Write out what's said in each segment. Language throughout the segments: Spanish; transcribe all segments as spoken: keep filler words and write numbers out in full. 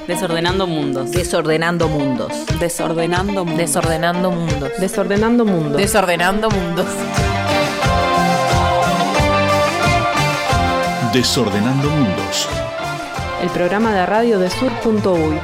Desordenando mundos. Desordenando mundos. Desordenando mundos. Desordenando mundos. Desordenando mundos. Desordenando mundos. Desordenando mundos. El programa de radio de sur punto uy.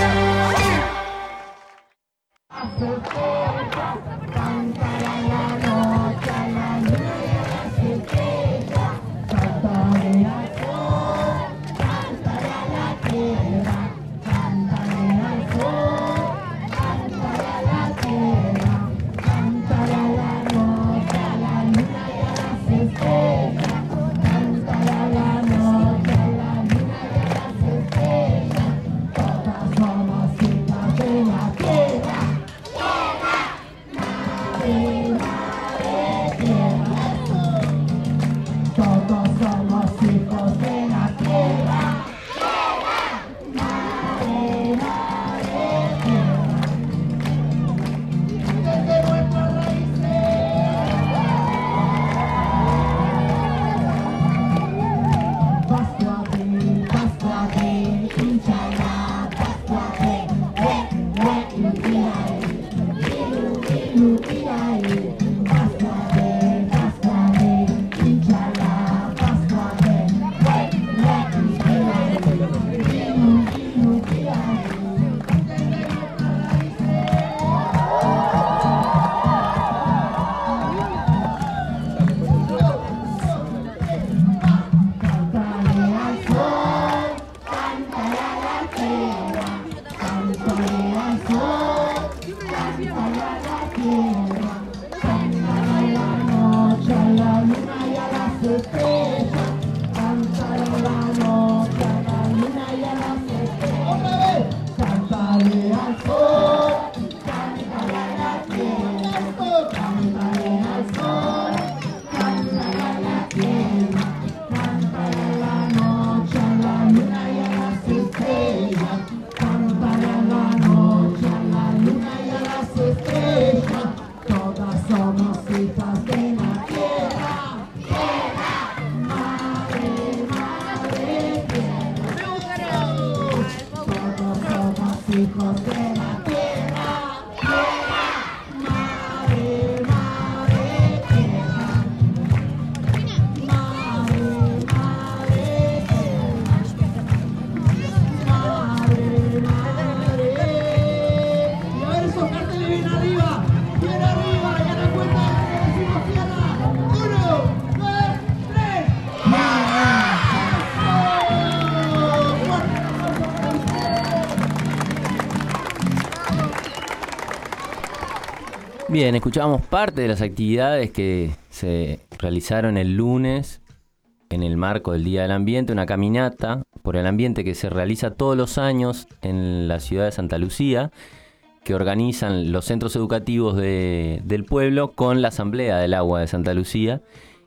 Bien, escuchábamos parte de las actividades que se realizaron el lunes en el marco del Día del Ambiente, una caminata por el ambiente que se realiza todos los años en la ciudad de Santa Lucía, que organizan los centros educativos de, del pueblo con la Asamblea del Agua de Santa Lucía,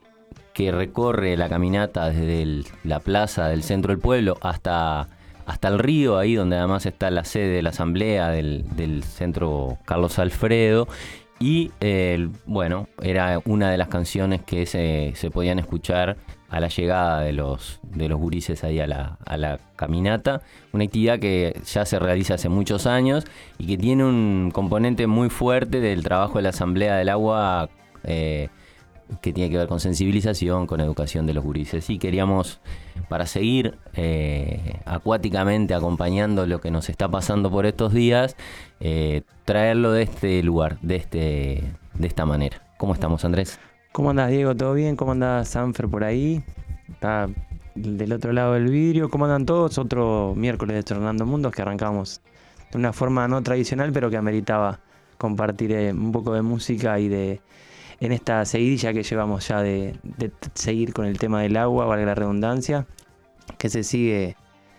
que recorre la caminata desde el, la plaza del centro del pueblo hasta, hasta el río, ahí donde además está la sede de la Asamblea del, del centro Carlos Alfredo. Y eh, bueno, era una de las canciones que se, se podían escuchar a la llegada de los, de los gurises ahí a la, a la caminata. Una actividad que ya se realiza hace muchos años y que tiene un componente muy fuerte del trabajo de la Asamblea del Agua, eh, que tiene que ver con sensibilización, con educación de los gurises. Y queríamos, para seguir eh, acuáticamente acompañando lo que nos está pasando por estos días, eh, traerlo de este lugar, de este, de esta manera. ¿Cómo estamos, Andrés? ¿Cómo andás, Diego? ¿Todo bien? ¿Cómo andás, Sanfer, por ahí? Está del otro lado del vidrio. ¿Cómo andan todos? Otro miércoles de Desordenando Mundos que arrancamos de una forma no tradicional, pero que ameritaba compartir eh, un poco de música y de... en esta seguidilla que llevamos ya de, de seguir con el tema del agua, valga la redundancia, que se sigue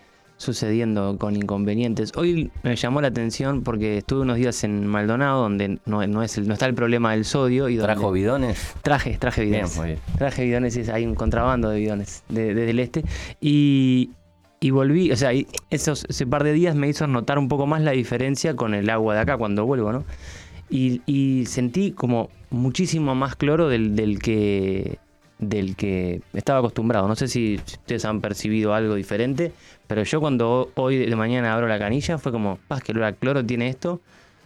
sucediendo con inconvenientes. Hoy me llamó la atención porque estuve unos días en Maldonado, donde no, no, es el, no está el problema del sodio. Y donde ¿Trajo bidones? Traje, traje bidones. Bien, muy bien. Traje bidones, y hay un contrabando de bidones de, desde el este. Y... Y volví, o sea, esos, ese par de días me hizo notar un poco más la diferencia con el agua de acá cuando vuelvo, ¿no? Y, y sentí como muchísimo más cloro del, del que del que estaba acostumbrado. No sé si ustedes han percibido algo diferente, pero yo cuando hoy de mañana abro la canilla fue como, paz, que el olor a cloro tiene esto,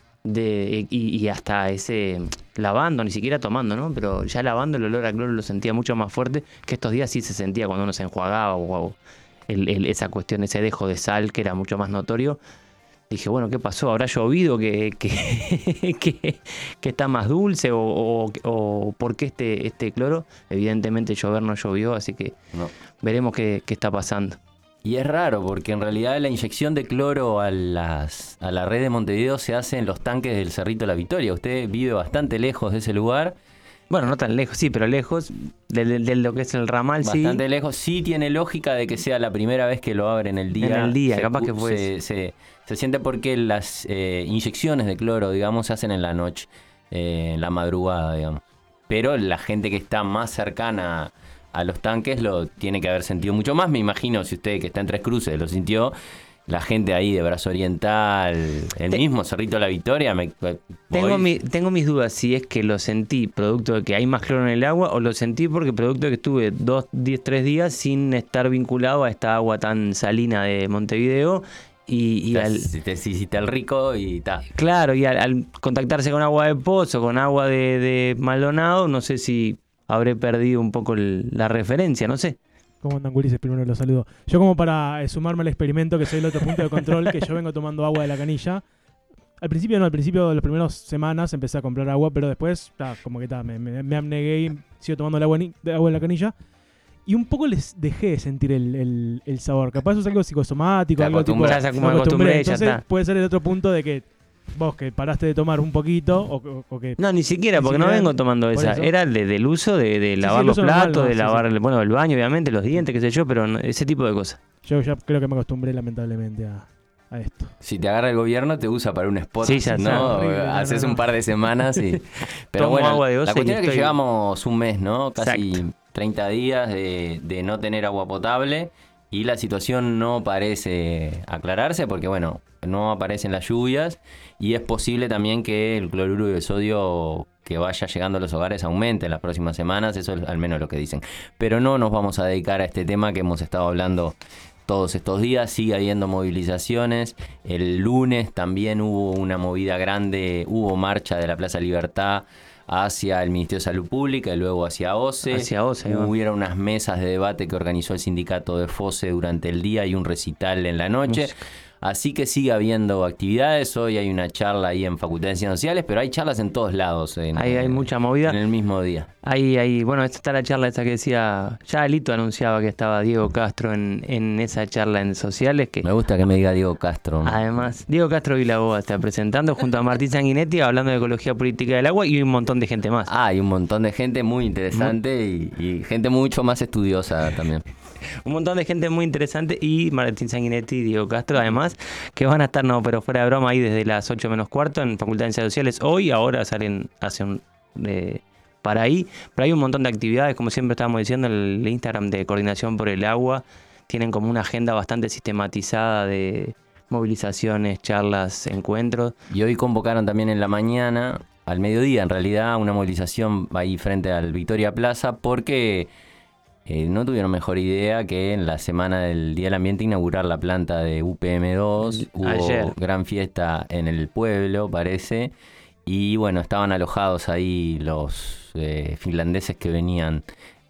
de y, y hasta ese lavando, ni siquiera tomando, ¿no? Pero ya lavando el olor a cloro lo sentía mucho más fuerte, que estos días sí se sentía cuando uno se enjuagaba o, o el, el, esa cuestión, ese dejo de sal que era mucho más notorio. Dije, bueno, ¿qué pasó? ¿Habrá llovido que, que, que, que está más dulce? O, o, o por qué este, este cloro? Evidentemente llover no llovió, así que no. Veremos qué, qué está pasando. Y es raro, porque en realidad la inyección de cloro a, las, a la red de Montevideo se hace en los tanques del Cerrito La Victoria. Usted vive bastante lejos de ese lugar. Bueno, no tan lejos, sí, pero lejos de, de, de lo que es el ramal, bastante sí. Bastante lejos. Sí tiene lógica de que sea la primera vez que lo abren el día. En el día, se, capaz que fue. Se, se, se siente porque las eh, inyecciones de cloro, digamos, se hacen en la noche, eh, en la madrugada, digamos. Pero la gente que está más cercana a los tanques lo tiene que haber sentido mucho más. Me imagino, si usted que está en Tres Cruces lo sintió, la gente ahí de Brazo Oriental, el Te, mismo Cerrito La Victoria. Me, tengo, mi, tengo mis dudas si es que lo sentí producto de que hay más cloro en el agua o lo sentí porque producto de que estuve dos, diez, tres días sin estar vinculado a esta agua tan salina de Montevideo. Y, y te, al, te hiciste el rico y ta. Claro, y al, al contactarse con agua de pozo, con agua de, de Maldonado, no sé si habré perdido un poco el, la referencia, no sé. ¿Cómo andan, Ulises? Primero los saludo. Yo como para eh, sumarme al experimento, que soy el otro punto de control, que yo vengo tomando agua de la canilla. Al principio no, al principio de las primeras semanas empecé a comprar agua, pero después, ta, como que ta, me, me, me abnegué y sigo tomando el agua, de agua de la canilla. Y un poco les dejé de sentir el, el, el sabor. Capaz eso es algo psicosomático, algo tipo... Ya se me acostumbré, Entonces ya está. Puede ser el otro punto de que vos que paraste de tomar un poquito o, o, o que... No, ni siquiera, ni porque siquiera, no vengo tomando esa. eso. Era de, del uso de, de Sí, lavar sí, los platos, normal, no, de sí, lavar, sí. bueno, el baño, obviamente, los dientes, qué sé yo, pero no, ese tipo de cosas. Yo ya creo que me acostumbré lamentablemente a, a esto. Si te agarra el gobierno, te usa para un spot. Sí, ya está. ¿no? Horrible, no, Haces no, no. un par de semanas y... Pero Tomo bueno, agua de la Oce cuestión y es que estoy- llevamos un mes, ¿no? Casi Exacto. treinta días de, de no tener agua potable y la situación no parece aclararse porque, bueno, no aparecen las lluvias y es posible también que el cloruro de sodio que vaya llegando a los hogares aumente en las próximas semanas, eso es al menos lo que dicen. Pero no nos vamos a dedicar a este tema que hemos estado hablando todos estos días, sigue habiendo movilizaciones. El lunes también hubo una movida grande, hubo marcha de la Plaza Libertad hacia el Ministerio de Salud Pública y luego hacia OCE. Hacia OCE, ahí va. Hubieron unas mesas de debate que organizó el sindicato de FOSE durante el día y un recital en la noche. Música. Así que sigue habiendo actividades. Hoy hay una charla ahí en Facultad de Ciencias Sociales, pero hay charlas en todos lados. En, Hay, hay mucha movida. En el mismo día. Ahí, ahí, bueno, esta está la charla esa que decía, ya Alito anunciaba que estaba Diego Castro en, en esa charla en sociales, que Me gusta que me diga Diego Castro. además, Diego Castro Vilaboa está presentando junto a Martín Sanguinetti hablando de ecología política del agua y un montón de gente más. Ah, hay un montón de gente muy interesante y, y gente mucho más estudiosa también. Un montón de gente muy interesante y Martín Sanguinetti y Diego Castro, además, que van a estar, no, pero fuera de broma, ahí desde las ocho menos cuarto en Facultad de Ciencias Sociales. Hoy, ahora salen hacia un... Eh, para ahí, pero hay un montón de actividades, como siempre estábamos diciendo, el Instagram de Coordinación por el Agua tienen como una agenda bastante sistematizada de movilizaciones, charlas, encuentros. Y hoy convocaron también en la mañana, al mediodía en realidad, una movilización ahí frente al Victoria Plaza porque eh, no tuvieron mejor idea que en la semana del Día del Ambiente inaugurar la planta de U P M dos. Hubo Ayer. gran fiesta en el pueblo, parece. Y bueno, estaban alojados ahí los eh, finlandeses que venían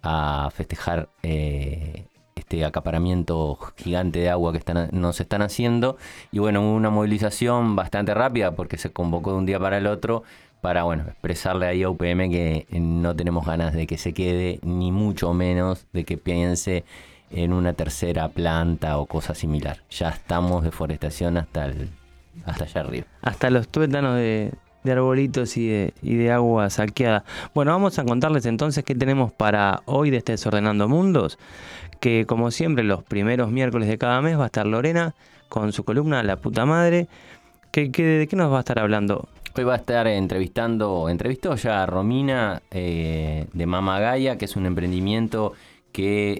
a festejar eh, este acaparamiento gigante de agua que están, nos están haciendo. Y bueno, hubo una movilización bastante rápida porque se convocó de un día para el otro para bueno expresarle ahí a U P M que no tenemos ganas de que se quede, ni mucho menos de que piense en una tercera planta o cosa similar. Ya estamos de forestación hasta, el, hasta allá arriba. Hasta los tuétanos de, de arbolitos y de, y de agua saqueada. Bueno, vamos a contarles entonces qué tenemos para hoy de este Desordenando Mundos, que como siempre los primeros miércoles de cada mes va a estar Lorena con su columna La Puta Madre. ¿Qué, qué, ¿De qué nos va a estar hablando? Hoy va a estar entrevistando, entrevistó ya a Romina eh, de Mama Gaia, que es un emprendimiento que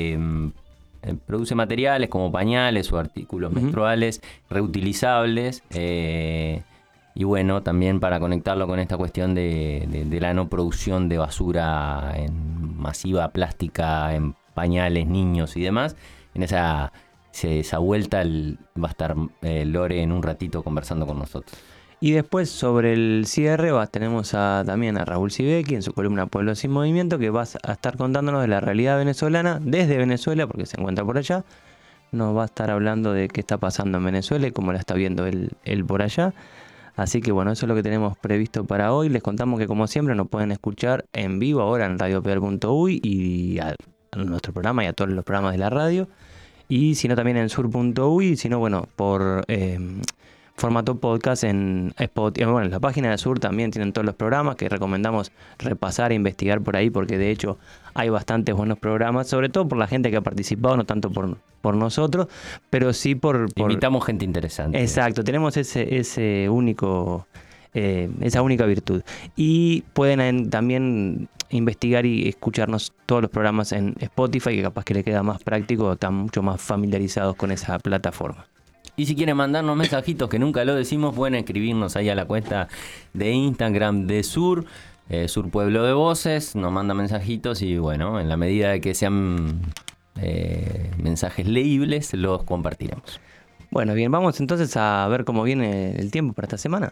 eh, produce materiales como pañales o artículos Uh-huh. menstruales reutilizables. Eh, Y bueno, también para conectarlo con esta cuestión de, de, de la no producción de basura en masiva plástica, en pañales, niños y demás, en esa, esa vuelta el, va a estar eh, Lore en un ratito conversando con nosotros. Y después sobre el cierre va, tenemos a, también a Raúl Sibeki en su columna Pueblos sin Movimiento, que va a estar contándonos de la realidad venezolana desde Venezuela, porque se encuentra por allá. Nos va a estar hablando de qué está pasando en Venezuela y cómo la está viendo él, él por allá. Así que bueno, eso es lo que tenemos previsto para hoy. Les contamos que como siempre nos pueden escuchar en vivo ahora en radio p r punto u y y a, a nuestro programa y a todos los programas de la radio. Y si no también en sur punto u y si no, bueno, por eh, formato podcast en Spotify. Bueno, en la página de Sur también tienen todos los programas que recomendamos repasar e investigar por ahí, porque de hecho hay bastantes buenos programas, sobre todo por la gente que ha participado, no tanto por, por nosotros, pero sí por... por... Invitamos gente interesante. Exacto, tenemos ese, ese único, eh, esa única virtud. Y pueden en, también investigar y escucharnos todos los programas en Spotify, que capaz que le queda más práctico, están mucho más familiarizados con esa plataforma. Y si quieren mandarnos mensajitos, que nunca lo decimos, pueden escribirnos ahí a la cuenta de Instagram de Sur, eh, Sur Pueblo de Voces, nos manda mensajitos y bueno, en la medida de que sean eh, mensajes leíbles, los compartiremos. Bueno, bien, vamos entonces a ver cómo viene el tiempo para esta semana.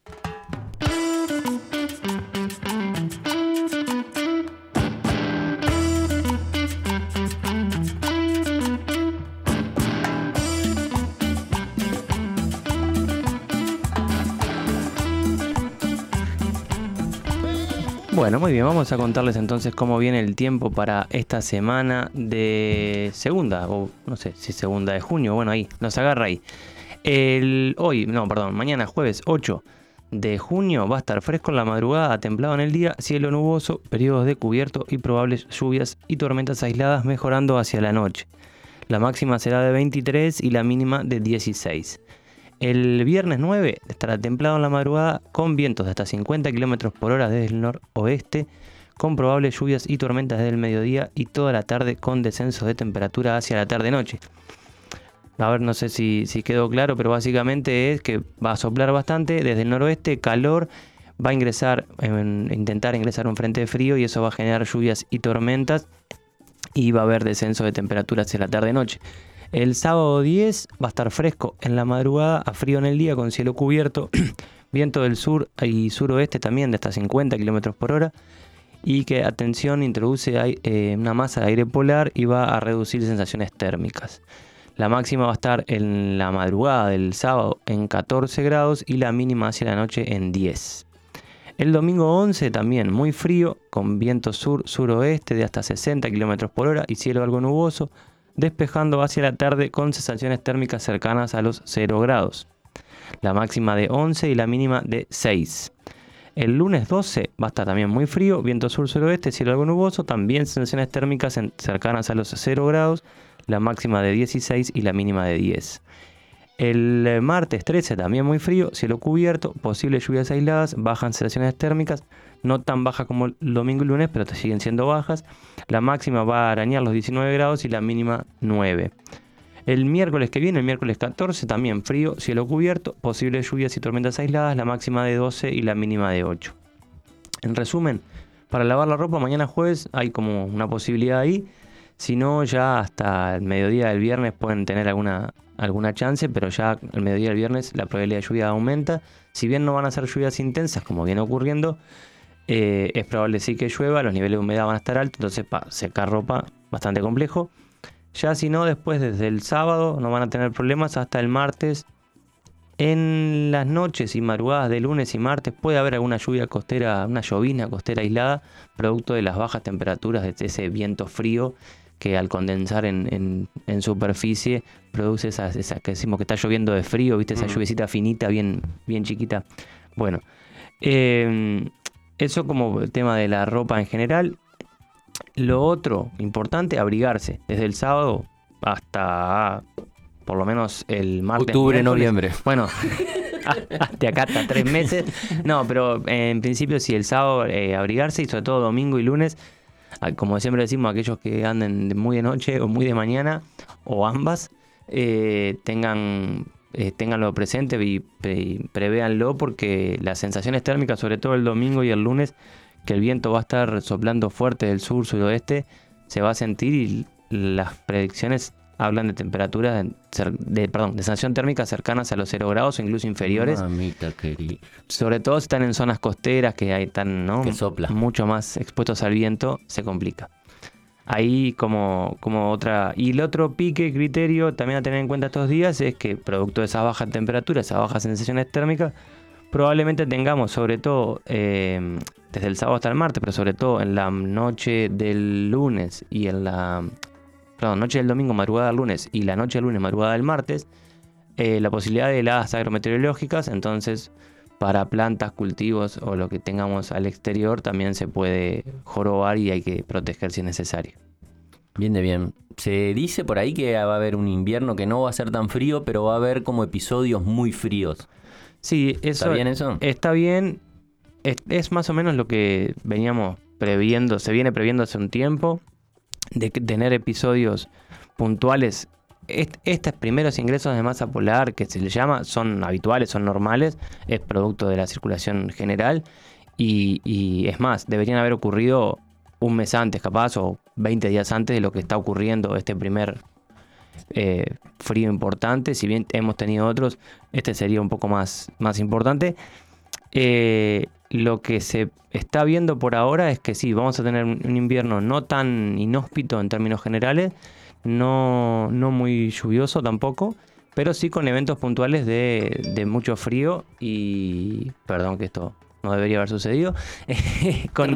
Bueno, muy bien, vamos a contarles entonces cómo viene el tiempo para esta semana de segunda, o no sé si segunda de junio, bueno, ahí, nos agarra ahí. El, hoy, no, perdón, mañana jueves ocho de junio va a estar fresco en la madrugada, templado en el día, cielo nuboso, periodos de cubierto y probables lluvias y tormentas aisladas mejorando hacia la noche. La máxima será de veintitrés y la mínima de dieciséis. El viernes nueve estará templado en la madrugada con vientos de hasta cincuenta kilómetros por hora desde el noroeste, con probables lluvias y tormentas desde el mediodía y toda la tarde con descenso de temperatura hacia la tarde-noche. A ver, no sé si, si quedó claro, pero básicamente es que va a soplar bastante desde el noroeste, calor, va a ingresar, en, intentar ingresar un frente de frío y eso va a generar lluvias y tormentas y va a haber descenso de temperatura hacia la tarde-noche. El sábado diez va a estar fresco en la madrugada, a frío en el día con cielo cubierto, viento del sur y suroeste también de hasta cincuenta kilómetros por hora y que, atención, introduce eh, una masa de aire polar y va a reducir sensaciones térmicas. La máxima va a estar en la madrugada del sábado en catorce grados y la mínima hacia la noche en diez. El domingo once también muy frío, con viento sur-suroeste de hasta sesenta kilómetros por hora y cielo algo nuboso, despejando hacia la tarde con sensaciones térmicas cercanas a los cero grados. La máxima de once y la mínima de seis. El lunes doce va a estar también muy frío, viento sur-suroeste, cielo algo nuboso, también sensaciones térmicas en, cercanas a los cero grados, la máxima de dieciséis y la mínima de diez. El martes trece también muy frío, cielo cubierto, posibles lluvias aisladas, bajan sensaciones térmicas, no tan bajas como el domingo y lunes, pero siguen siendo bajas. La máxima va a arañar los diecinueve grados y la mínima nueve. El miércoles que viene, el miércoles catorce, también frío, cielo cubierto, posibles lluvias y tormentas aisladas, la máxima de doce y la mínima de ocho. En resumen, para lavar la ropa mañana jueves hay como una posibilidad ahí. Si no, ya hasta el mediodía del viernes pueden tener alguna, alguna chance, pero ya al mediodía del viernes la probabilidad de lluvia aumenta. Si bien no van a ser lluvias intensas, como viene ocurriendo, eh, es probable sí que llueva, los niveles de humedad van a estar altos, entonces para secar ropa bastante complejo. Ya si no, después desde el sábado no van a tener problemas hasta el martes. En las noches y madrugadas de lunes y martes puede haber alguna lluvia costera, una llovizna costera aislada, producto de las bajas temperaturas, de ese viento frío que al condensar en, en, en superficie produce esas, esas que decimos que está lloviendo de frío, ¿viste? Esa mm. lluviecita finita, bien, bien chiquita. Bueno, eh, eso como el tema de la ropa en general. Lo otro importante, abrigarse. Desde el sábado hasta por lo menos el martes. Octubre, noviembre. Bueno, hasta acá hasta tres meses. No, pero en principio sí, el sábado eh, abrigarse y sobre todo domingo y lunes. Como siempre decimos, aquellos que anden muy de noche o muy de mañana o ambas, eh, tengan eh, ténganlo presente y, y prevéanlo, porque las sensaciones térmicas, sobre todo el domingo y el lunes, que el viento va a estar soplando fuerte del sur, sudoeste, se va a sentir, y las predicciones hablan de temperaturas de, de, perdón, de sensación térmica cercanas a los cero grados o incluso inferiores. Mamita querida. Sobre todo si están en zonas costeras que hay tan, ¿no? Que sopla. mucho más expuestos al viento, se complica. Ahí como, como otra... Y el otro pique, criterio también a tener en cuenta estos días es que producto de esa baja temperatura, esas bajas sensaciones térmicas, probablemente tengamos, sobre todo eh, desde el sábado hasta el martes, pero sobre todo en la noche del lunes y en la... Perdón, noche del domingo, madrugada del lunes y la noche del lunes, madrugada del martes, eh, la posibilidad de heladas agrometeorológicas. Entonces, para plantas, cultivos o lo que tengamos al exterior, también se puede jorobar y hay que proteger si es necesario. Bien de bien. Se dice por ahí que va a haber un invierno que no va a ser tan frío, pero va a haber como episodios muy fríos. Sí, eso, ¿Está bien eso? Está bien. Es, es más o menos lo que veníamos previendo, se viene previendo hace un tiempo, de tener episodios puntuales. Est, estos primeros ingresos de masa polar, que se le llama, son habituales, son normales, es producto de la circulación general, y, y es más, deberían haber ocurrido un mes antes capaz, o veinte días antes de lo que está ocurriendo este primer eh, frío importante. Si bien hemos tenido otros, este sería un poco más, más importante. Eh, lo que se está viendo por ahora es que sí, vamos a tener un invierno no tan inhóspito en términos generales, no, no muy lluvioso tampoco, pero sí con eventos puntuales de, de mucho frío y... Perdón que esto no debería haber sucedido. con,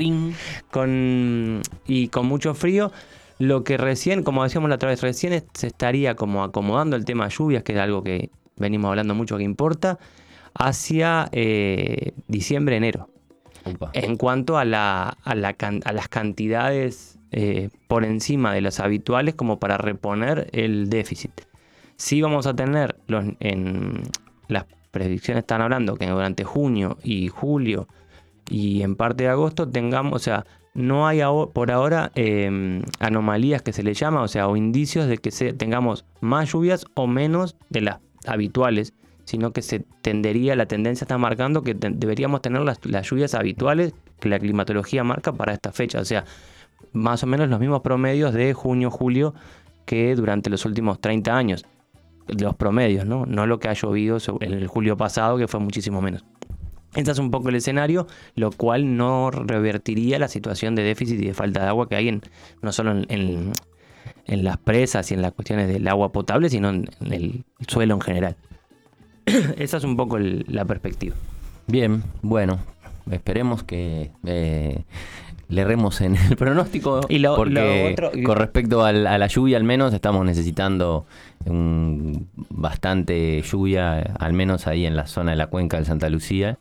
con, y con mucho frío. Lo que recién, como decíamos la otra vez, recién se estaría como acomodando el tema lluvias, que es algo que venimos hablando mucho que importa, hacia eh, diciembre, enero. Opa. En cuanto a, la, a, la, a las cantidades eh, por encima de las habituales, como para reponer el déficit. Sí vamos a tener, los, en las predicciones están hablando que durante junio y julio y en parte de agosto tengamos, o sea, no hay por ahora eh, anomalías que se le llama, o sea, o indicios de que se, tengamos más lluvias o menos de las habituales, sino que se tendería, la tendencia está marcando que te, deberíamos tener las, las lluvias habituales que la climatología marca para esta fecha. O sea, más o menos los mismos promedios de junio, julio que durante los últimos treinta años. Los promedios, ¿no? No lo que ha llovido en el julio pasado, que fue muchísimo menos. Este es un poco el escenario, lo cual no revertiría la situación de déficit y de falta de agua que hay en, no solo en, en, en las presas y en las cuestiones del agua potable, sino en, en el suelo en general. Esa es un poco el, la perspectiva. Bien, bueno, esperemos que eh, le erremos en el pronóstico, y lo, porque lo otro... con respecto al, a la lluvia al menos estamos necesitando un, bastante lluvia, al menos ahí en la zona de la cuenca de Santa Lucía.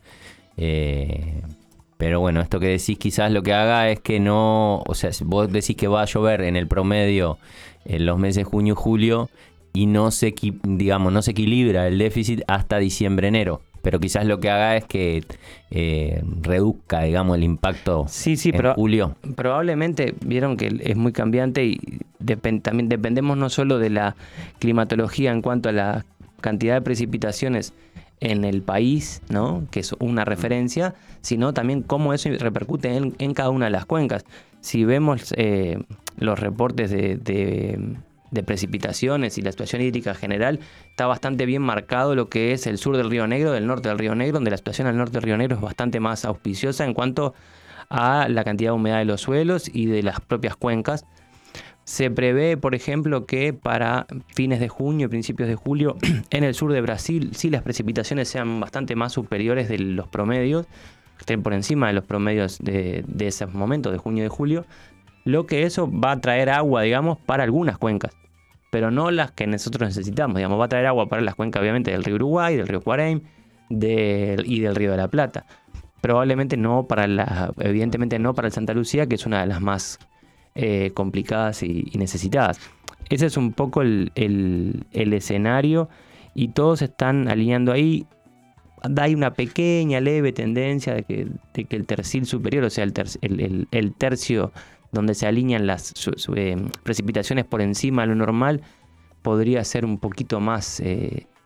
Eh, pero bueno, esto que decís quizás lo que haga es que no, o sea, vos decís que va a llover en el promedio en los meses junio y julio, y no se, digamos, no se equilibra el déficit hasta diciembre, enero. Pero quizás lo que haga es que eh, reduzca, digamos, el impacto sí, sí, en pero julio. Probablemente, vieron que es muy cambiante y depend, también dependemos no solo de la climatología en cuanto a la cantidad de precipitaciones en el país, ¿no? Que es una referencia, sino también cómo eso repercute en, en cada una de las cuencas. Si vemos eh, los reportes de... de de precipitaciones y la situación hídrica general, está bastante bien marcado lo que es el sur del Río Negro, del norte del Río Negro, donde la situación al norte del Río Negro es bastante más auspiciosa en cuanto a la cantidad de humedad de los suelos y de las propias cuencas. Se prevé, por ejemplo, que para fines de junio y principios de julio, en el sur de Brasil, sí las precipitaciones sean bastante más superiores de los promedios, estén por encima de los promedios de, de esos momentos, de junio y de julio, lo que eso va a traer agua, digamos, para algunas cuencas, pero no las que nosotros necesitamos, digamos, va a traer agua para las cuencas, obviamente, del río Uruguay, del río Cuareim de, y del río de la Plata. Probablemente no para la, evidentemente no para el Santa Lucía, que es una de las más eh, complicadas y, y necesitadas. Ese es un poco el, el, el escenario y todos están alineando ahí. Hay una pequeña, leve tendencia de que, de que el tercil superior, o sea, el, ter, el, el, el tercio donde se alinean las su, su, eh, precipitaciones por encima de lo normal, podría ser un poquito más, eh,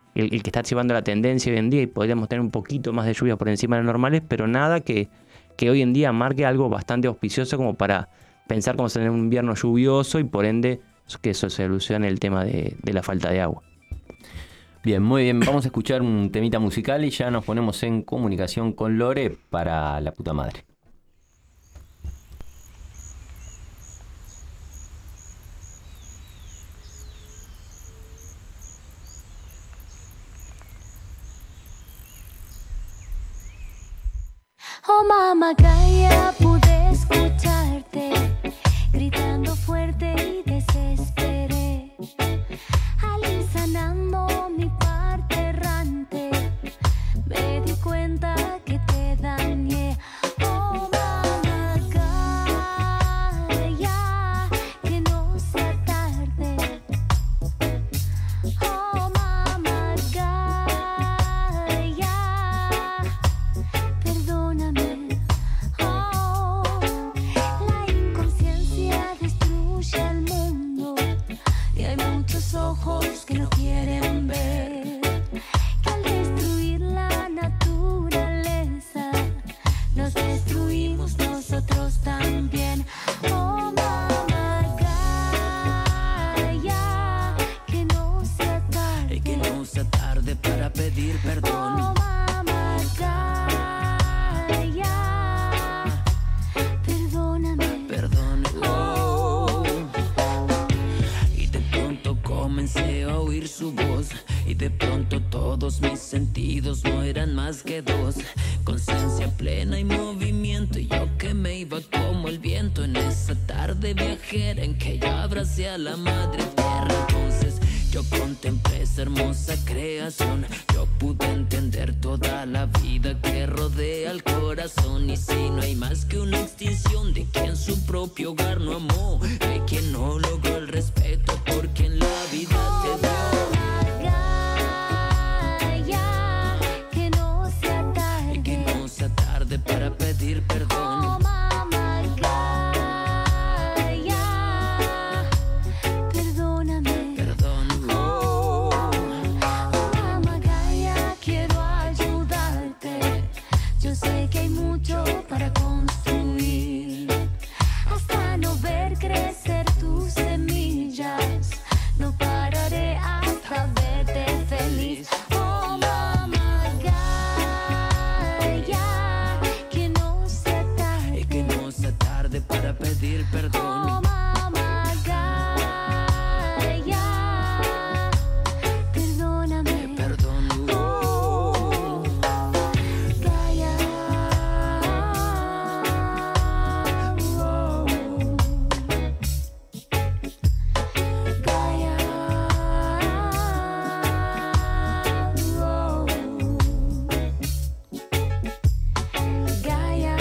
el, el que está llevando la tendencia hoy en día, y podríamos tener un poquito más de lluvias por encima de lo normales, pero nada que, que hoy en día marque algo bastante auspicioso como para pensar como tener un invierno lluvioso y por ende que eso solucione el tema de, de la falta de agua. Bien, muy bien. Vamos a escuchar un temita musical y ya nos ponemos en comunicación con Lore para La Puta Madre. Oh mamá, calla, pude escucharte gritando fuerte y desesperé, alisanando mi parte errante, me di cuenta que te dañé. Oh mamá, calla, que no sea tarde. Oh mamá, calla, perdóname. Oh, la inconsciencia destruye al mundo y hay muchos ojos que no quieren ver que al destruir la naturaleza nos destruimos nosotros también. Oh mamá, calla, que no sea tarde, que no sea tarde para pedir perdón. Oh mamá, calla, perdóname. Perdón. Oh. Y de pronto comencé a oír su voz, y de pronto todos mis sentidos no eran más que dos. Conciencia plena y movimiento, y yo que me iba como el viento en esa tarde viajera en que yo abracé a la madre tierra. Entonces yo contemplé esa hermosa creación, yo pude entender toda la vida que rodea al corazón. Y si no hay más que una extinción de quien su propio hogar no amó, de quien no logró el respeto por quien la vida te dio. Calla, que no sea tarde, Y que no sea tarde para pedir perdón. oh mamá, calla, perdóname. Perdón. Oh. Oh mamá, calla, quiero ayudarte. Yo sé que hay mucho para construir, hasta no ver crecer tus semillas. No pararé hasta verte feliz. Oh mamá, calla, que no sea Y que tarde. no sea tarde para pedir perdón. Oh mamá, calla, perdóname. Perdón. Oh. Calla, oh. Calla, oh. Calla,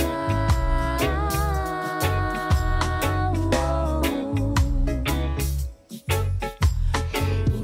oh.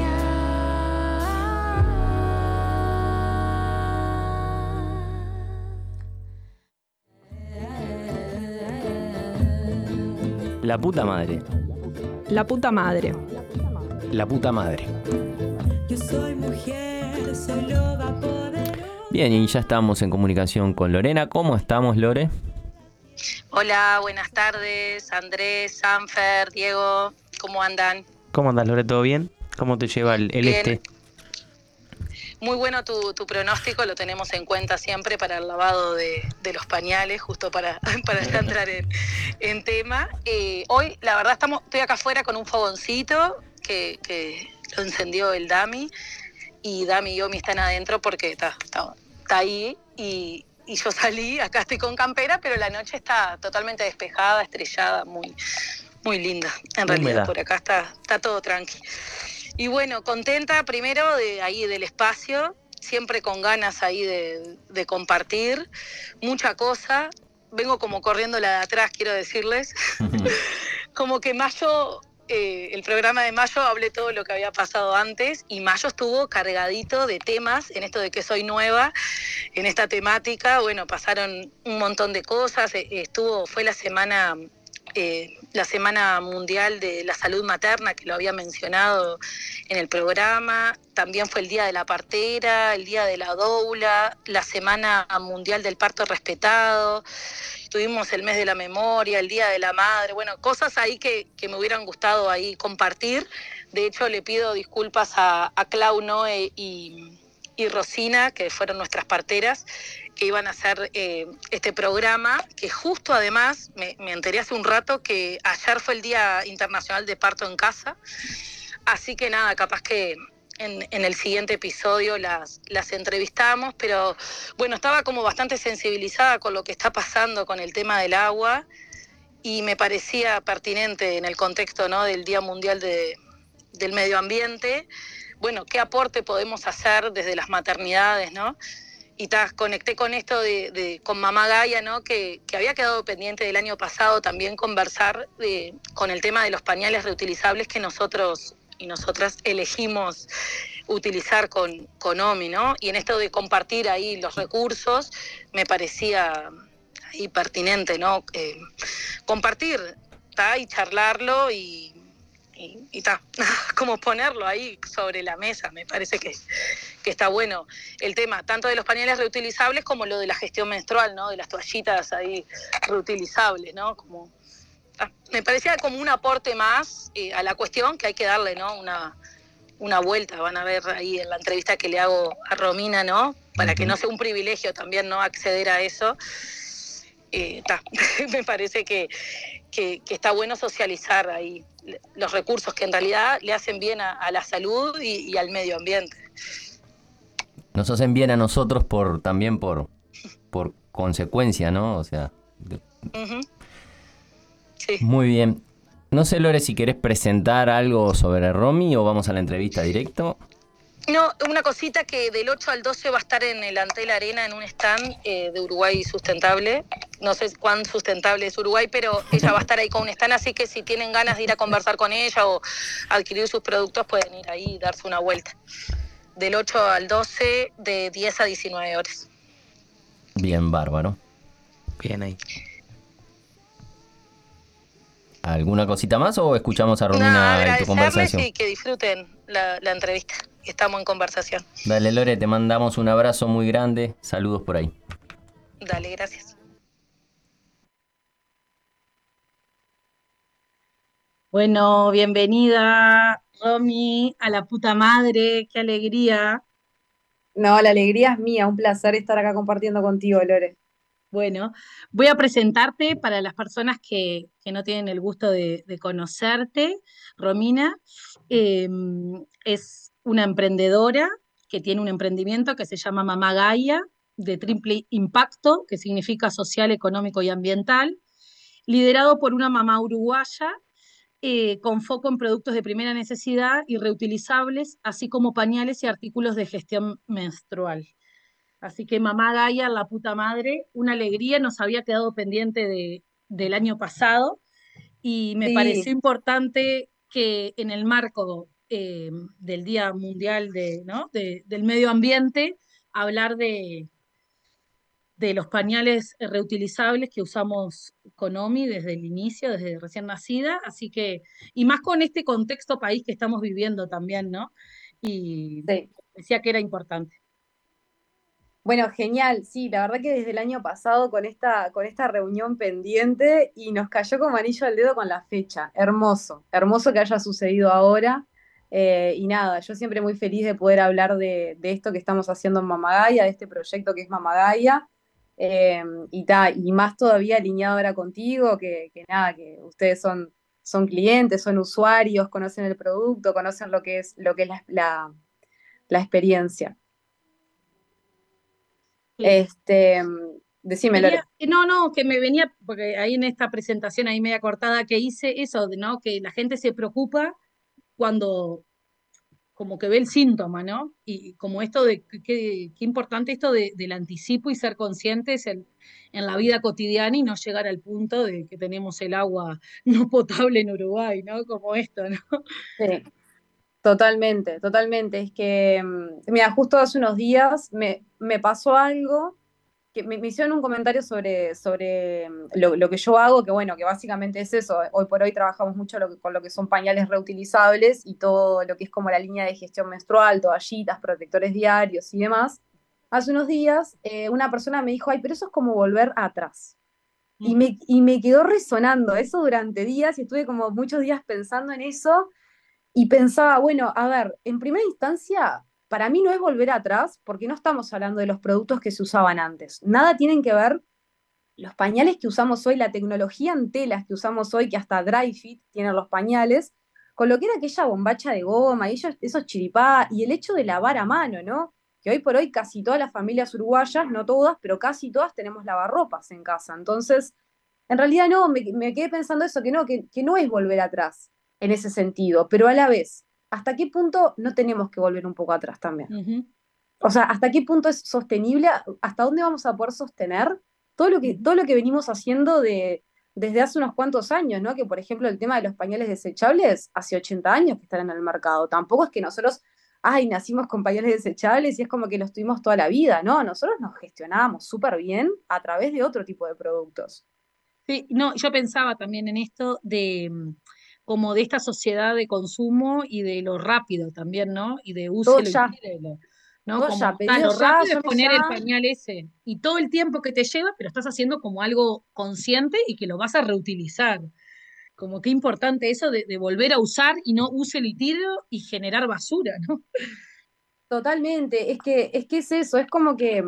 La puta madre. La puta madre. La Puta Madre. Yo soy mujer, soy loba poderosa. Bien, y ya estamos en comunicación con Lorena. ¿Cómo estamos, Lore? Hola, buenas tardes, Andrés, Sanfer, Diego, ¿cómo andan? ¿Cómo andas, Lore? ¿Todo bien? ¿Cómo te lleva el, el Bien. este? Muy bueno tu, tu pronóstico, lo tenemos en cuenta siempre para el lavado de, de los pañales, justo para, para ya entrar en, en tema. Eh, hoy, la verdad, estamos, estoy acá afuera con un fogoncito que, que lo encendió el Dami, y Dami y Omi están adentro porque está, está, está ahí, y, y yo salí, acá estoy con campera, pero la noche está totalmente despejada, estrellada, muy, muy linda. En realidad, Húmeda. por acá está, está todo tranqui. Y bueno, contenta primero de ahí del espacio, siempre con ganas ahí de, de compartir mucha cosa. Vengo como corriendo la de atrás, quiero decirles. Como que mayo, eh, el programa de mayo, hablé todo lo que había pasado antes, y mayo estuvo cargadito de temas, en esto de que soy nueva, en esta temática. Bueno, pasaron un montón de cosas, estuvo, fue la semana eh, la Semana Mundial de la Salud Materna, que lo había mencionado en el programa. También fue el Día de la Partera, el Día de la Doula, la Semana Mundial del Parto Respetado. Tuvimos el Mes de la Memoria, el Día de la Madre. Bueno, cosas ahí que, que me hubieran gustado ahí compartir. De hecho, le pido disculpas a, a Clau, Noé y, y Rosina, que fueron nuestras parteras, que iban a hacer eh, este programa, que justo además, me, me enteré hace un rato que ayer fue el Día Internacional de Parto en Casa, así que nada, capaz que en, en el siguiente episodio las, las entrevistamos, pero bueno, estaba como bastante sensibilizada con lo que está pasando con el tema del agua, y me parecía pertinente en el contexto, ¿no?, del Día Mundial de, del Medio Ambiente. Bueno, ¿qué aporte podemos hacer desde las maternidades, ¿no? Y ta, conecté con esto de, de con Mamá Gaia, ¿no? Que, que había quedado pendiente del año pasado también conversar de, con el tema de los pañales reutilizables que nosotros y nosotras elegimos utilizar con, con OMI, ¿no? Y en esto de compartir ahí los recursos, me parecía ahí pertinente, ¿no? Eh, compartir, ta, y charlarlo y y, y ta, como ponerlo ahí sobre la mesa. Me parece que, que está bueno el tema, tanto de los pañales reutilizables como lo de la gestión menstrual, ¿no? De las toallitas ahí reutilizables, ¿no? Como, ta, me parecía como un aporte más eh, a la cuestión que hay que darle, ¿no? Una, una vuelta. Van a ver ahí en la entrevista que le hago a Romina, ¿no? Para uh-huh. que no sea un privilegio también, ¿no?, acceder a eso. Eh, ta, me parece que, que, que está bueno socializar ahí los recursos que en realidad le hacen bien a, a la salud y, y al medio ambiente. Nos hacen bien a nosotros por también por, por consecuencia, ¿no? O sea... De... Uh-huh. Sí. Muy bien. No sé, Lore, si querés presentar algo sobre Romy o vamos a la entrevista directo. No, una cosita, que del ocho al doce va a estar en el Antel Arena en un stand eh, de Uruguay Sustentable. No sé cuán sustentable es Uruguay, pero ella va a estar ahí con un stand, así que si tienen ganas de ir a conversar con ella o adquirir sus productos, pueden ir ahí y darse una vuelta. Del ocho al doce, de diez a diecinueve horas. Bien, bárbaro. Bien ahí. ¿Alguna cosita más o escuchamos a Romina no, en tu conversación? Y que disfruten la, la entrevista. Estamos en conversación. Dale, Lore, te mandamos un abrazo muy grande. Saludos por ahí. Dale, gracias. Bueno, bienvenida, Romy, a la puta madre. Qué alegría. No, la alegría es mía. Un placer estar acá compartiendo contigo, Lore. Bueno, voy a presentarte para las personas que, que no tienen el gusto de, de conocerte. Romina eh, es una emprendedora que tiene un emprendimiento que se llama Mamá Gaia, de triple impacto, que significa social, económico y ambiental, liderado por una mamá uruguaya eh, con foco en productos de primera necesidad y reutilizables, así como pañales y artículos de gestión menstrual. Así que Mamá Gaia, la puta madre, una alegría, nos había quedado pendiente de, del año pasado y me sí. pareció importante que en el marco eh, del Día Mundial de, ¿no? de, del Medio Ambiente, hablar de, de los pañales reutilizables que usamos con OMI desde el inicio, desde recién nacida, así que, y más con este contexto país que estamos viviendo también, ¿no? Y sí. decía que era importante. Bueno, genial, sí, la verdad que desde el año pasado con esta, con esta reunión pendiente y nos cayó como anillo al dedo con la fecha. Hermoso, hermoso que haya sucedido ahora. Eh, y nada, yo siempre muy feliz de poder hablar de, de esto que estamos haciendo en Mamá Gaia, de este proyecto que es Mamá Gaia. Eh, y, ta, y más todavía alineado ahora contigo, que, que nada, que ustedes son, son clientes, son usuarios, conocen el producto, conocen lo que es, lo que es la, la, la experiencia. Sí. Este, decime, Lore. No, no, que me venía, porque ahí en esta presentación ahí media cortada que hice, eso, ¿no? Que la gente se preocupa cuando como que ve el síntoma, ¿no? Y como esto de, qué importante esto de, del anticipo y ser conscientes en, en la vida cotidiana y no llegar al punto de que tenemos el agua no potable en Uruguay, ¿no? Como esto, ¿no? Sí. Totalmente, totalmente. Es que, mira, justo hace unos días me, me pasó algo que me, me hicieron un comentario sobre, sobre mm, lo, lo que yo hago, que bueno, que básicamente es eso. Hoy por hoy trabajamos mucho lo que- con lo que son pañales reutilizables y todo lo que es como la línea de gestión menstrual, toallitas, protectores diarios y demás. Hace unos días eh, una persona me dijo, ay, pero eso es como volver atrás. Y me, y me quedó resonando eso durante días y estuve como muchos días pensando en eso y pensaba, bueno, a ver, en primera instancia, para mí no es volver atrás porque no estamos hablando de los productos que se usaban antes. Nada tienen que ver los pañales que usamos hoy, la tecnología en telas que usamos hoy, que hasta Dry Fit tienen los pañales, con lo que era aquella bombacha de goma y ellos, esos chiripá, y el hecho de lavar a mano, ¿no? Que hoy por hoy casi todas las familias uruguayas, no todas, pero casi todas tenemos lavarropas en casa. Entonces, en realidad no, me, me quedé pensando eso, que no, que, que no es volver atrás en ese sentido, pero a la vez, ¿hasta qué punto no tenemos que volver un poco atrás también? Ujú. O sea, ¿hasta qué punto es sostenible? ¿Hasta dónde vamos a poder sostener todo lo que, todo lo que venimos haciendo de, desde hace unos cuantos años, ¿no? Que por ejemplo el tema de los pañales desechables, hace ochenta años que están en el mercado. Tampoco es que nosotros, ay, nacimos con pañales desechables y es como que los tuvimos toda la vida, ¿no? Nosotros nos gestionábamos súper bien a través de otro tipo de productos. Sí, no, yo pensaba también en esto de mm, como de esta sociedad de consumo y de lo rápido también, ¿no? Y de Todo úselo y ya, tírelo, ¿no? todo Como ya, está, pedido lo ya, rápido es llame poner el ya. pañal ese y todo el tiempo que te lleva, pero estás haciendo como algo consciente y que lo vas a reutilizar. Como qué importante eso de, de volver a usar y no use y tiro y generar basura, ¿no? Totalmente, es que, es que es eso, es como que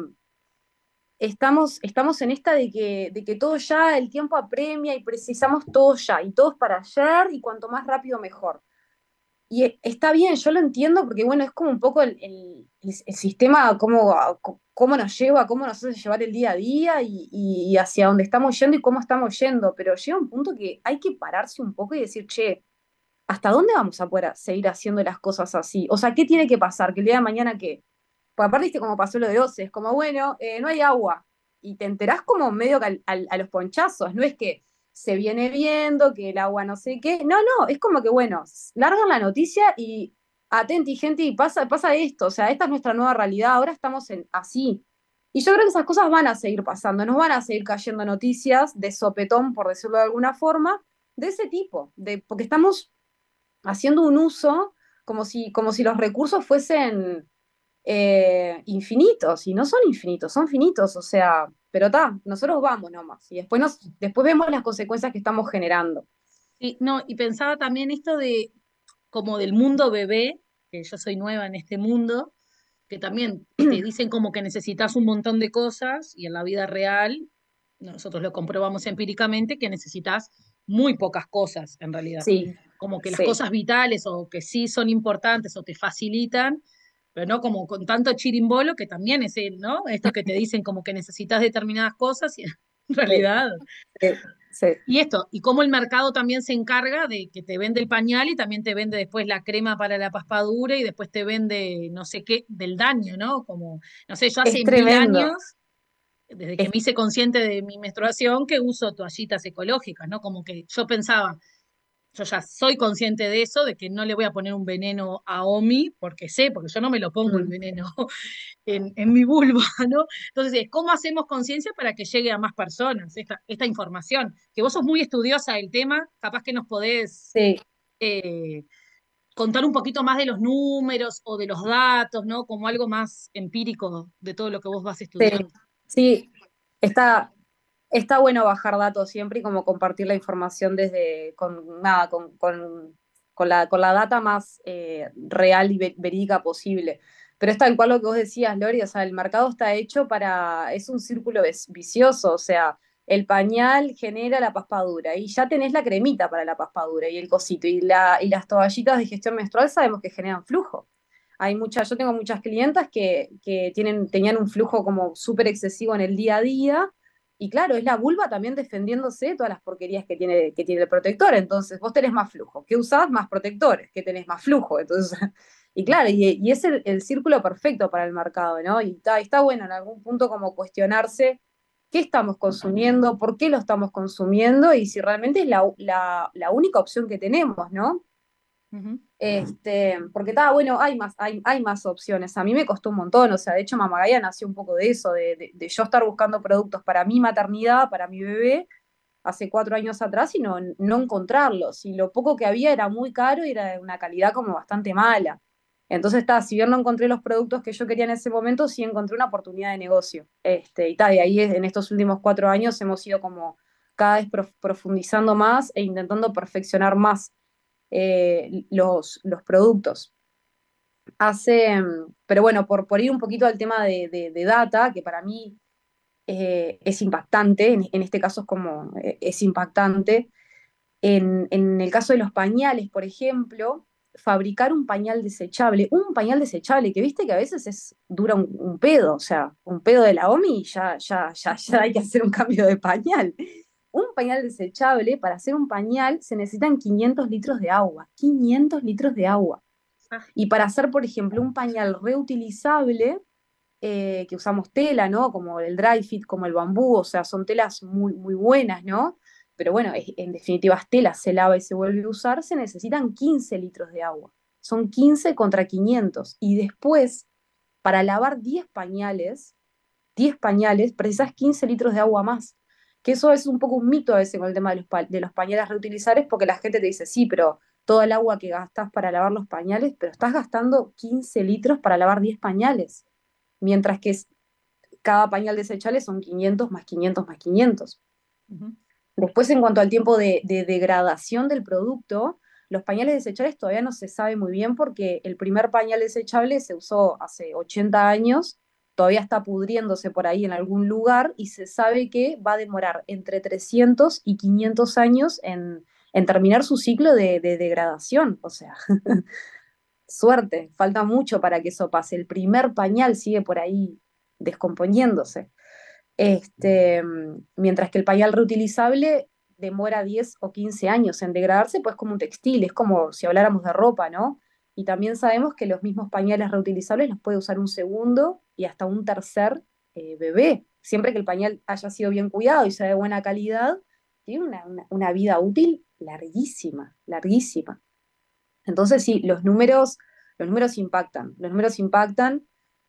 estamos, estamos en esta de que, de que todo ya, el tiempo apremia y precisamos todo ya, y todo es para ayer, y cuanto más rápido mejor. Y e- está bien, yo lo entiendo, porque bueno, es como un poco el, el- el- el sistema, cómo, cómo nos lleva, cómo nos hace llevar el día a día y, y- y hacia dónde estamos yendo y cómo estamos yendo, pero llega un punto que hay que pararse un poco y decir, che, ¿hasta dónde vamos a poder seguir haciendo las cosas así? O sea, ¿qué tiene que pasar? Que el día de mañana, ¿qué? Pues aparte, viste cómo pasó lo de Oce, es como, bueno, eh, no hay agua. Y te enterás como medio que al- al- a los ponchazos, no es que se viene viendo que el agua no sé qué. No, no, es como que, bueno, largan la noticia y atenti, gente, y pasa, pasa esto. O sea, esta es nuestra nueva realidad, ahora estamos en, así. Y yo creo que esas cosas van a seguir pasando, nos van a seguir cayendo noticias de sopetón, por decirlo de alguna forma, de ese tipo, de, porque estamos haciendo un uso como si, como si los recursos fuesen eh, infinitos, y no son infinitos, son finitos, o sea, pero está, nosotros vamos nomás, y después, nos, después vemos las consecuencias que estamos generando. Sí, no, y pensaba también esto de como del mundo bebé, que yo soy nueva en este mundo, que también te dicen como que necesitas un montón de cosas y en la vida real, nosotros lo comprobamos empíricamente, que necesitas muy pocas cosas en realidad. Sí, Como que las sí. cosas vitales o que sí son importantes o te facilitan, pero no como con tanto chirimbolo que también es él, ¿no? Esto que te dicen como que necesitas determinadas cosas y en Sí, realidad sí, sí. y esto, y cómo el mercado también se encarga de que te vende el pañal y también te vende después la crema para la paspadura y después te vende no sé qué del daño, ¿no? Como, no sé, yo Es hace mil tremendo. años, desde que Es- me hice consciente de mi menstruación, que uso toallitas ecológicas, ¿no? Como que yo pensaba, yo ya soy consciente de eso, de que no le voy a poner un veneno a Omi, porque sé, porque yo no me lo pongo el mm, veneno en, en mi vulva, ¿no? Entonces, ¿cómo hacemos conciencia para que llegue a más personas esta, esta información? Que vos sos muy estudiosa del tema, capaz que nos podés sí, eh, contar un poquito más de los números o de los datos, ¿no? Como algo más empírico de todo lo que vos vas sí, estudiando. sí. Está, está bueno bajar datos siempre y como compartir la información desde, con, nada, con, con, con la, con la data más eh, real y ve- verídica posible. Pero es tal cual lo que vos decías, Lori, o sea, el mercado está hecho para, es un círculo ves- vicioso, o sea, el pañal genera la paspadura y ya tenés la cremita para la paspadura y el cosito y, la, y las toallitas de gestión menstrual sabemos que generan flujo. Hay muchas, yo tengo muchas clientas que, que tienen, tenían un flujo como súper excesivo en el día a día y claro, es la vulva también defendiéndose de todas las porquerías que tiene, que tiene el protector. Entonces, vos tenés más flujo. ¿Qué usás? Más protectores. ¿Qué tenés? Más flujo. Entonces, y claro, y, y es el, el círculo perfecto para el mercado, ¿no? Y está, está bueno en algún punto como cuestionarse qué estamos consumiendo, por qué lo estamos consumiendo y si realmente es la, la, la única opción que tenemos, ¿no? Ujú. Este, porque estaba bueno, hay más, hay, hay más opciones. A mí me costó un montón, o sea, de hecho Mamagaya nació un poco de eso, de, de, de yo estar buscando productos para mi maternidad, para mi bebé, hace cuatro años atrás y no, no encontrarlos. Y lo poco que había era muy caro y era de una calidad como bastante mala. Entonces, está, si bien no encontré los productos que yo quería en ese momento, sí encontré una oportunidad de negocio. Este, y tal, y ahí en estos últimos cuatro años hemos ido como cada vez prof- profundizando más e intentando perfeccionar más eh, los, los productos. Hace, mm, pero bueno, por, por ir un poquito al tema de, de- de data, que para mí eh, es impactante, en, en este caso es como, eh, es impactante. En, en el caso de los pañales, por ejemplo, fabricar un pañal desechable, un pañal desechable, que viste que a veces es, dura un, un pedo, o sea, un pedo de la OMI y ya, ya, ya, ya hay que hacer un cambio de pañal. Un pañal desechable, para hacer un pañal se necesitan quinientos litros de agua, quinientos litros de agua. Ah, Y para hacer, por ejemplo, un pañal reutilizable, eh, que usamos tela, ¿no? Como el dry fit, como el bambú, o sea, son telas muy, muy buenas, ¿no? Pero bueno, es- en definitiva es tela, se lava y se vuelve a usar, se necesitan quince litros de agua. Son quince contra quinientos. Y después, para lavar diez pañales, diez pañales, precisas quince litros de agua más. Que eso es un poco un mito a veces con el tema de los, pa- de los pañales reutilizables, porque la gente te dice, sí, pero todo el agua que gastas para lavar los pañales, pero estás gastando quince litros para lavar diez pañales, mientras que es- cada pañal desechable son quinientos más quinientos más quinientos. ujú. Después, en cuanto al tiempo de, de degradación del producto, los pañales desechables todavía no se sabe muy bien porque el primer pañal desechable se usó hace ochenta años, todavía está pudriéndose por ahí en algún lugar y se sabe que va a demorar entre trescientos y quinientos años en, en terminar su ciclo de, de degradación. O sea, suerte, falta mucho para que eso pase. El primer pañal sigue por ahí descomponiéndose. Este, mientras que el pañal reutilizable demora diez o quince años en degradarse, pues como un textil, es como si habláramos de ropa, ¿no? Y también sabemos que los mismos pañales reutilizables los puede usar un segundo y hasta un tercer eh, bebé, siempre que el pañal haya sido bien cuidado y sea de buena calidad, tiene una, una, una vida útil larguísima, larguísima. Entonces sí, los números, los números impactan, los números impactan.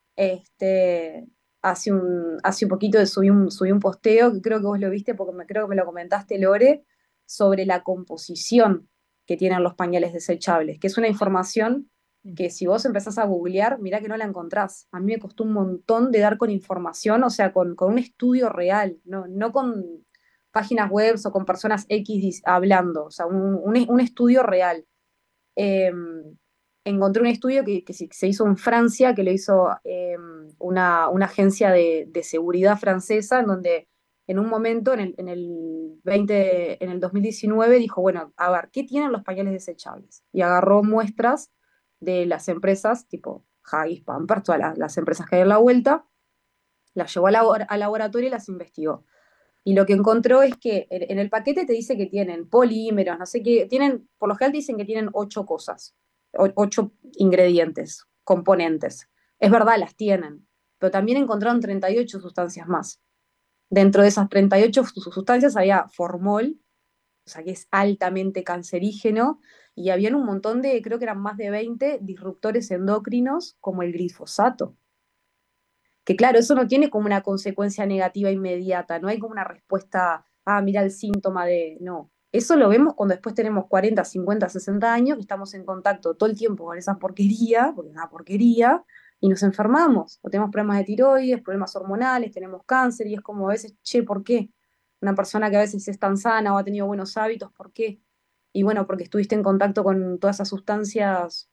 Este, hace un, hace un poquito de subí un, subí un posteo, que creo que vos lo viste porque me, creo que me lo comentaste, Lore, sobre la composición que tienen los pañales desechables, que es una información que si vos empezás a googlear, mirá que no la encontrás. A mí me costó un montón de dar con información, o sea, con, con un estudio real, no, no con páginas web o con personas X hablando, o sea, un, un, un estudio real. Eh, Encontré un estudio que, que se hizo en Francia, que lo hizo eh, una, una agencia de, de seguridad francesa, en donde en un momento, en el, en el veinte, en el dos mil diecinueve, dijo, bueno, a ver, ¿qué tienen los pañales desechables? Y agarró muestras de las empresas, tipo Huggies, Pampers, todas las, las empresas que hay en la vuelta, las llevó al, labor- al laboratorio y las investigó. Y lo que encontró es que en, en el paquete te dice que tienen polímeros, no sé qué, tienen, por lo general dicen que tienen ocho cosas, o- ocho ingredientes, componentes. Es verdad, las tienen, pero también encontraron treinta y ocho sustancias más. Dentro de esas treinta y ocho sus- sustancias había formol, o sea que es altamente cancerígeno, y habían un montón de, creo que eran más de veinte disruptores endocrinos, como el glifosato. Que claro, eso no tiene como una consecuencia negativa inmediata, no hay como una respuesta, ah, mira el síntoma de, no. Eso lo vemos cuando después tenemos cuarenta, cincuenta, sesenta años, que estamos en contacto todo el tiempo con esa porquería, porque es una porquería, y nos enfermamos. O tenemos problemas de tiroides, problemas hormonales, tenemos cáncer, y es como a veces, che, ¿por qué? Una persona que a veces es tan sana o ha tenido buenos hábitos, ¿por qué? Y bueno, porque estuviste en contacto con todas esas sustancias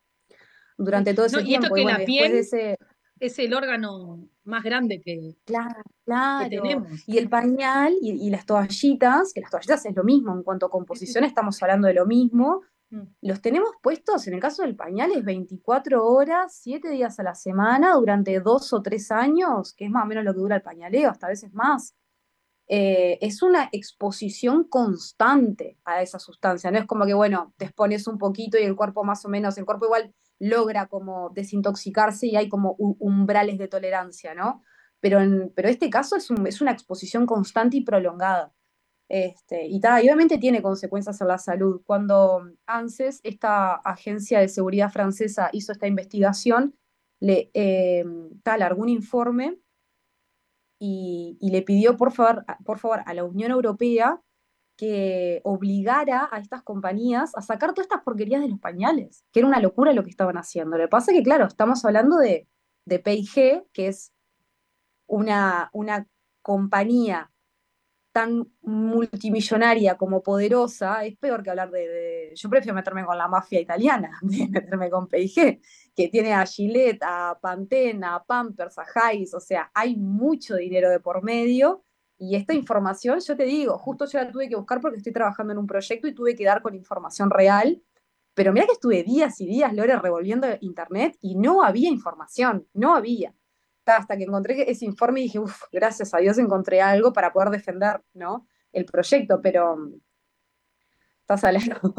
Sí. durante todo No, ese y esto tiempo. Y que bueno, la y después piel de ese, es el órgano más grande que, claro, que claro. tenemos. Y el pañal y, y las toallitas, que las toallitas es lo mismo, en cuanto a Sí, sí, composición sí. estamos hablando de lo mismo. Mm. Los tenemos puestos, en el caso del pañal, es veinticuatro horas, siete días a la semana, durante dos o tres años, que es más o menos lo que dura el pañaleo, hasta a veces más. Eh, es una exposición constante a esa sustancia. No es como que, bueno, te expones un poquito y el cuerpo más o menos, el cuerpo igual logra como desintoxicarse y hay como u- umbrales de tolerancia, ¿no? Pero en pero este caso es, un- es una exposición constante y prolongada. Este, y, ta, y obviamente tiene consecuencias en la salud. Cuando ANSES, esta agencia de seguridad francesa, hizo esta investigación, le eh, ta, largó un informe y, y le pidió por favor, por favor a la Unión Europea que obligara a estas compañías a sacar todas estas porquerías de los pañales, que era una locura lo que estaban haciendo. Lo que pasa es que, claro, estamos hablando de, de P y G, que es una, una compañía tan multimillonaria como poderosa. Es peor que hablar de, de- Yo prefiero meterme con la mafia italiana, de meterme con P y G, que tiene a Gillette, a Pantene, a Pampers, a Heinz, o sea, hay mucho dinero de por medio, y esta información, yo te digo, justo yo la tuve que buscar porque estoy trabajando en un proyecto y tuve que dar con información real, pero mira que estuve días y días, Lore, revolviendo internet y no había información, no había. Hasta que encontré ese informe y dije, uff, gracias a Dios encontré algo para poder defender, ¿no? El proyecto, pero mm, estás hablando.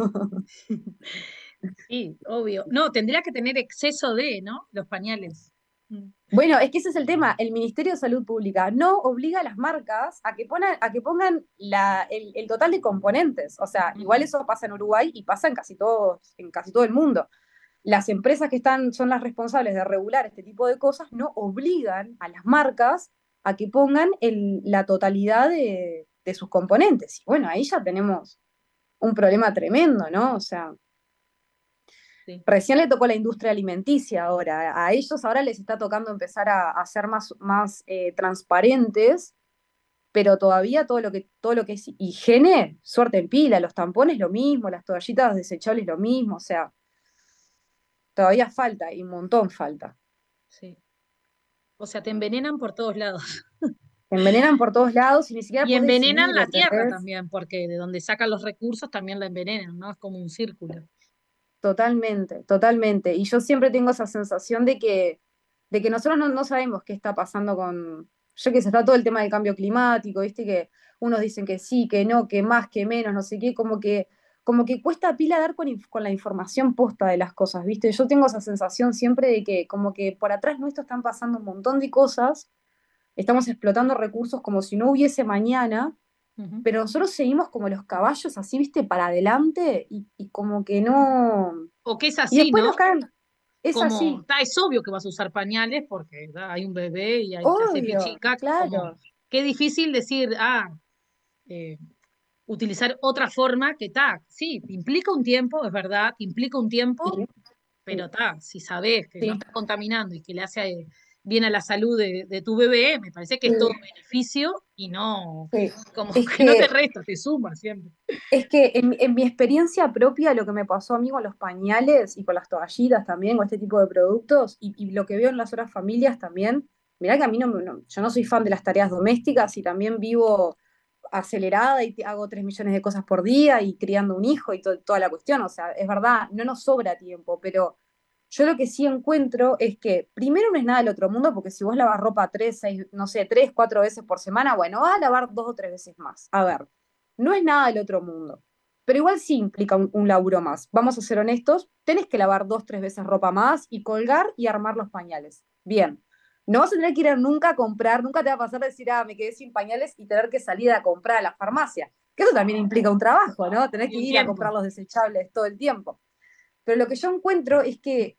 Sí, obvio. No, tendría que tener exceso de, ¿no? Los pañales. Mm. Bueno, es que ese es el tema. El Ministerio de Salud Pública no obliga a las marcas a que, ponan, a que pongan la, el, el total de componentes. O sea, igual eso pasa en Uruguay y pasa en casi, todos, en casi todo el mundo. Las empresas que están, son las responsables de regular este tipo de cosas no obligan a las marcas a que pongan el, la totalidad de, de sus componentes. Y bueno, ahí ya tenemos un problema tremendo, ¿no? O sea, Sí. recién le tocó la industria alimenticia ahora. A ellos ahora les está tocando empezar a, a ser más, más eh, transparentes, pero todavía todo lo que, todo lo que es higiene, suerte en pila, los tampones lo mismo, las toallitas desechables lo mismo, o sea, todavía falta, y un montón falta. Sí. O sea, te envenenan por todos lados. Te envenenan por todos lados y ni siquiera Y podés envenenan decidir, la tierra ¿entendés? también, porque de donde sacan los recursos también la envenenan, ¿no? Es como un círculo. Totalmente, totalmente. Y yo siempre tengo esa sensación de que, de que nosotros no, no sabemos qué está pasando con, yo que sé, está todo el tema del cambio climático, ¿viste? Que unos dicen que sí, que no, que más, que menos, no sé qué, como que, como que cuesta pila dar con, inf- con la información posta de las cosas, ¿viste? Yo tengo esa sensación siempre de que como que por atrás nuestro están pasando un montón de cosas, estamos explotando recursos como si no hubiese mañana, Ujú. pero nosotros seguimos como los caballos así, ¿viste? Para adelante y, y como que no... O que es Y así, después ¿no? nos caen... Es Como, así, está, es obvio que vas a usar pañales porque ¿verdad? Hay un bebé y hay que hacer obvio, pichica, como, claro. qué difícil decir, ah, eh, utilizar otra forma que está, sí, implica un tiempo, es verdad, implica un tiempo, Sí, pero sí, está, si sabes que no sí, está contaminando y que le hace eh, bien a la salud de, de tu bebé, me parece que es todo sí, beneficio y no, sí. como Es que no te que, resta, te suma siempre. es que en, en mi experiencia propia, lo que me pasó a mí con los pañales y con las toallitas también, con este tipo de productos, y, y lo que veo en las otras familias también, mirá que a mí no, no- yo no soy fan de las tareas domésticas y también vivo acelerada y te- hago tres millones de cosas por día y criando un hijo y to- toda la cuestión. O sea, es verdad, no nos sobra tiempo, pero yo lo que sí encuentro es que primero no es nada del otro mundo, porque si vos lavas ropa tres, seis, no sé, tres, cuatro veces por semana, bueno, vas a lavar dos o tres veces más. A ver, no es nada del otro mundo. Pero igual sí implica un, un laburo más. Vamos a ser honestos, tenés que lavar dos, tres veces ropa más y colgar y armar los pañales. Bien. No vas a tener que ir nunca a comprar, nunca te va a pasar decir, ah, me quedé sin pañales y tener que salir a comprar a la farmacia. Que eso también implica un trabajo, ¿no? Tenés que Y un ir a comprar tiempo. los desechables todo el tiempo. Pero lo que yo encuentro es que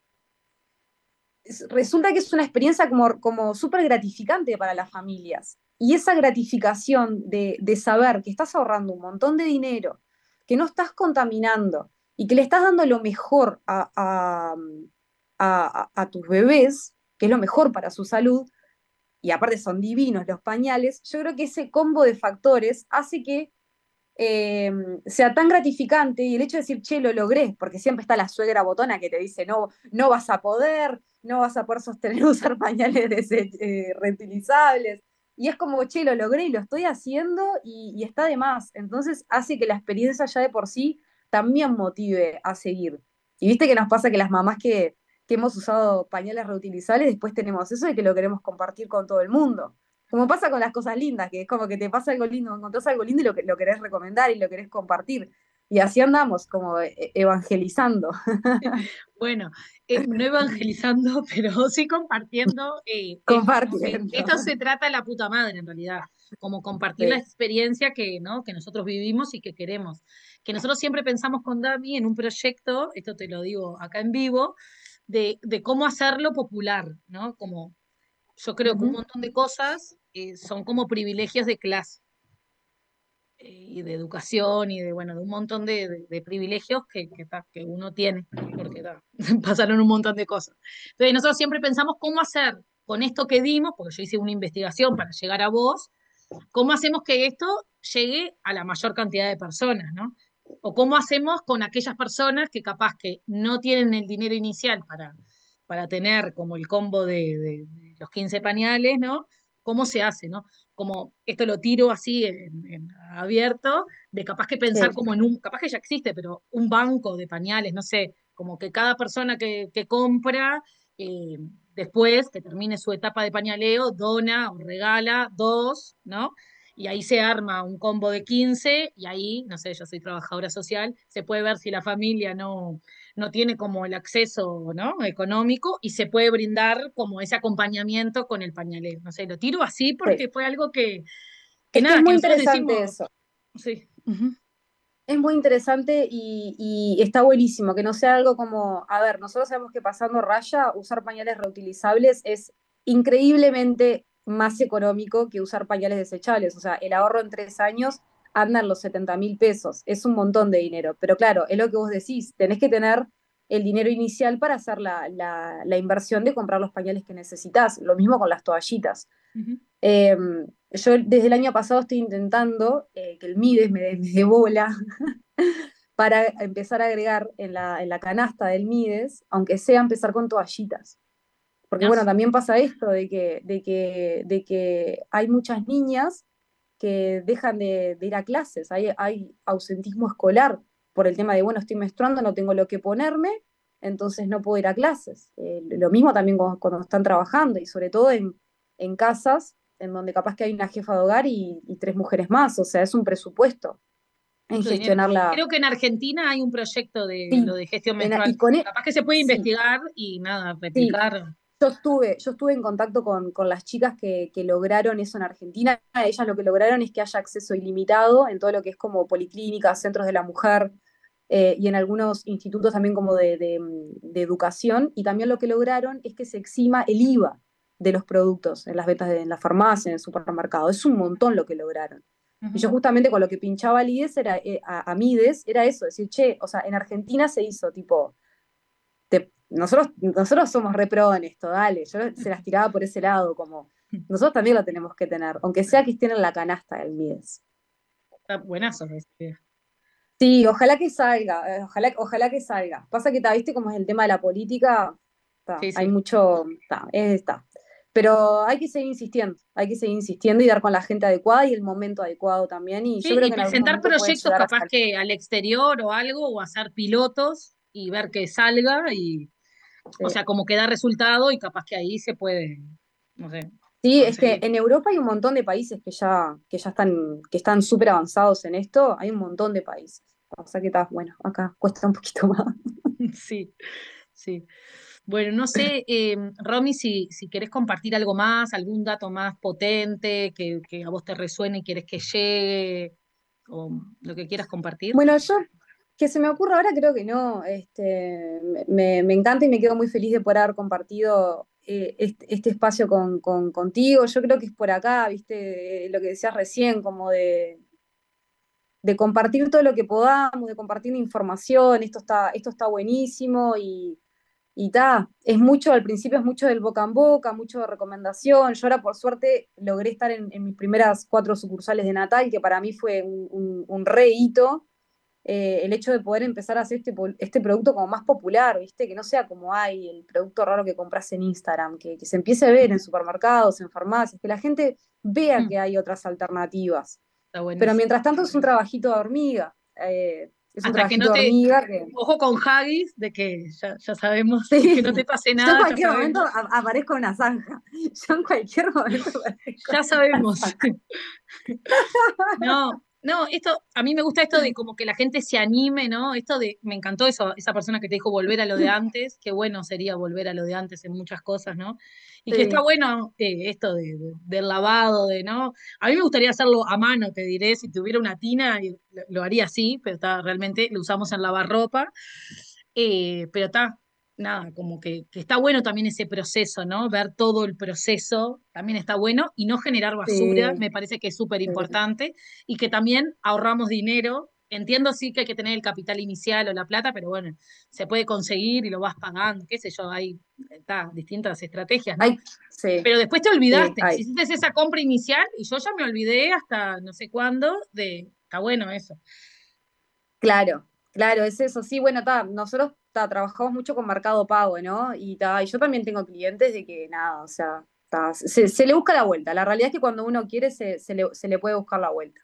es- resulta que es una experiencia como, como súper gratificante para las familias. Y esa gratificación de, de saber que estás ahorrando un montón de dinero, que no estás contaminando y que le estás dando lo mejor a, a, a- a tus bebés, que es lo mejor para su salud, y aparte son divinos los pañales, yo creo que ese combo de factores hace que eh, sea tan gratificante, y el hecho de decir, che, lo logré, porque siempre está la suegra botona que te dice, no, no vas a poder, no vas a poder sostener usar pañales dese- eh, reutilizables, y es como, che, lo logré y lo estoy haciendo y, y está de más, entonces hace que la experiencia ya de por sí también motive a seguir. Y viste que nos pasa que las mamás que, que hemos usado pañales reutilizables, después tenemos eso de que lo queremos compartir con todo el mundo. Como pasa con las cosas lindas, que es como que te pasa algo lindo, encontrás algo lindo y lo, que- lo querés recomendar y lo querés compartir. Y así andamos, como e- evangelizando. Bueno, eh, no evangelizando, pero sí compartiendo, eh, esto, ¿no? Que Compartiendo. esto se trata de la puta madre en realidad, como compartir la Sí. experiencia que, ¿no? que nosotros vivimos y que queremos. Que nosotros siempre pensamos con Dami en un proyecto, esto te lo digo acá en vivo, de, de cómo hacerlo popular, ¿no? Como yo creo que un Ujú. montón de cosas eh, son como privilegios de clase eh, y de educación y de, bueno, de un montón de, de- de privilegios que, que, ta, que uno tiene, porque ta, pasaron un montón de cosas. Entonces nosotros siempre pensamos cómo hacer con esto que dimos, porque yo hice una investigación para llegar a vos, cómo hacemos que esto llegue a la mayor cantidad de personas, ¿no? O cómo hacemos con aquellas personas que capaz que no tienen el dinero inicial para, para tener como el combo de, de- de los quince pañales, ¿no? ¿Cómo se hace, ¿no? Como esto lo tiro así en, en abierto, de capaz que pensar Sí. como en un, capaz que ya existe, pero un banco de pañales, no sé, como que cada persona que, que compra, eh, después que termine su etapa de pañaleo, dona o regala dos, ¿no? Y ahí se arma un combo de quince y ahí, no sé, yo soy trabajadora social, se puede ver si la familia no, no tiene como el acceso, ¿no? económico y se puede brindar como ese acompañamiento con el pañalero. No sé, lo tiro así Sí. porque fue algo que, que Es que es nada, que muy nosotros interesante decimos, eso. sí, ujú, Es muy interesante y, y está buenísimo que no sea algo como, a ver, nosotros sabemos que pasando raya, usar pañales reutilizables es increíblemente más económico que usar pañales desechables. O sea, el ahorro en tres años anda en los setenta mil pesos. Es un montón de dinero. Pero claro, es lo que vos decís, tenés que tener el dinero inicial para hacer la, la, la inversión de comprar los pañales que necesitas. Lo mismo con las toallitas. ujú. Eh, yo desde el año pasado estoy intentando eh, que el Mides me dé, me dé bola para empezar a agregar en la, en la canasta del Mides, aunque sea empezar con toallitas. Porque No, bueno, también pasa esto de que, de que, de que hay muchas niñas que dejan de, de ir a clases, hay, hay ausentismo escolar por el tema de, bueno, estoy menstruando, no tengo lo que ponerme, entonces no puedo ir a clases. Eh, lo mismo también cuando, cuando están trabajando y sobre todo en, en casas en donde capaz que hay una jefa de hogar y, y tres mujeres más, o sea, es un presupuesto en mucho dinero. gestionar la... Creo que en Argentina hay un proyecto de Sí, lo de gestión en- y menstrual. con e- Capaz que se puede sí, investigar y nada, sí, replicar. yo estuve, yo estuve en contacto con, con las chicas que, que lograron eso en Argentina. Ellas lo que lograron es que haya acceso ilimitado en todo lo que es como policlínicas, centros de la mujer eh, y en algunos institutos también como de, de- de educación. Y también lo que lograron es que se exima el IVA de los productos en las ventas de, en la farmacia, en el supermercado. Es un montón lo que lograron. Y yo Ujú. justamente con lo que pinchaba al IDES era, eh, a, a Mides, era eso, decir, che, o sea, en Argentina se hizo tipo te- nosotros, nosotros somos re pro en esto, dale. Yo se las tiraba por ese lado, como nosotros también lo tenemos que tener, aunque sea que estén en la canasta del Mides. Está buenazo esa idea. Sí, ojalá que salga, eh, ojalá, ojalá que salga. Pasa que, ta, viste, como es el tema de la política, ta, Sí, hay sí. mucho, ta, es- está. Pero hay que seguir insistiendo, hay que seguir insistiendo y dar con la gente adecuada y el momento adecuado también. Y yo Sí, creo y que en algún presentar momento puede proyectos llegar a capaz salir. que al exterior o algo, o hacer pilotos y ver que salga y, o Sí. sea, como que da resultado y capaz que ahí se puede, no sé, Sí, es que conseguir. en Europa hay un montón de países que ya, que ya están, que están súper avanzados en esto. Hay un montón de países. O sea que está, bueno, acá cuesta un poquito más. Sí, sí. Bueno, no sé, eh, Romy, si, si querés compartir algo más, algún dato más potente que, que a vos te resuene y querés que llegue, o lo que quieras compartir. Bueno, yo, que se me ocurra ahora, creo que no. Este, me, me encanta y me quedo muy feliz de poder haber compartido eh, este, este espacio con, con- contigo. Yo creo que es por acá, viste, lo que decías recién, como de, de compartir todo lo que podamos, de compartir información. Esto está, esto está buenísimo y Y ta, es mucho, al principio es mucho del boca en boca, mucho de recomendación. Yo ahora, por suerte, logré estar en, en mis primeras cuatro sucursales de Natal, que para mí fue un, un, un re hito, eh, el hecho de poder empezar a hacer este, este producto como más popular, ¿viste? Que no sea como hay el producto raro que compras en Instagram, que, que se empiece a ver en supermercados, en farmacias, que la gente vea Mm, que hay otras alternativas. está Pero buenísimo. mientras tanto es un trabajito de hormiga. eh, es un Hasta que trabajito no de te, hormiga que, ojo con Haggis, de que ya, ya sabemos que no te sí, pase yo en nada, ya cualquier momento sabemos, a- aparezco en una zanja. Yo en cualquier momento aparezco ya en una sabemos. zanja. No, No, esto, a mí me gusta esto de como que la gente se anime, ¿no? Esto de, me encantó eso, esa persona que te dijo volver a lo de antes, qué bueno sería volver a lo de antes en muchas cosas, ¿no? Y que está Sí, bueno eh, esto de, de- del lavado, de, ¿no? A mí me gustaría hacerlo a mano, te diré, si tuviera una tina, y lo, lo haría así, pero está, realmente lo usamos en lavarropa. Eh, pero está, nada, como que, que está bueno también ese proceso, ¿no? Ver todo el proceso también está bueno y no generar basura, sí, me parece que es súper sí. importante y que también ahorramos dinero. Entiendo sí que hay que tener el capital inicial o la plata, pero bueno, se puede conseguir y lo vas pagando, qué sé yo, hay está, distintas estrategias, ¿no? Ay, sí, Pero después te sí, olvidaste, ay. hiciste esa compra inicial y yo ya me olvidé hasta no sé cuándo de, está bueno eso. Claro, claro, es eso. Sí, bueno, ta, nosotros ta, trabajamos mucho con Mercado Pago, ¿no? Y, ta, y yo también tengo clientes de que nada, o sea, ta, se, se le busca la vuelta. La realidad es que cuando uno quiere se, se le, se le puede buscar la vuelta.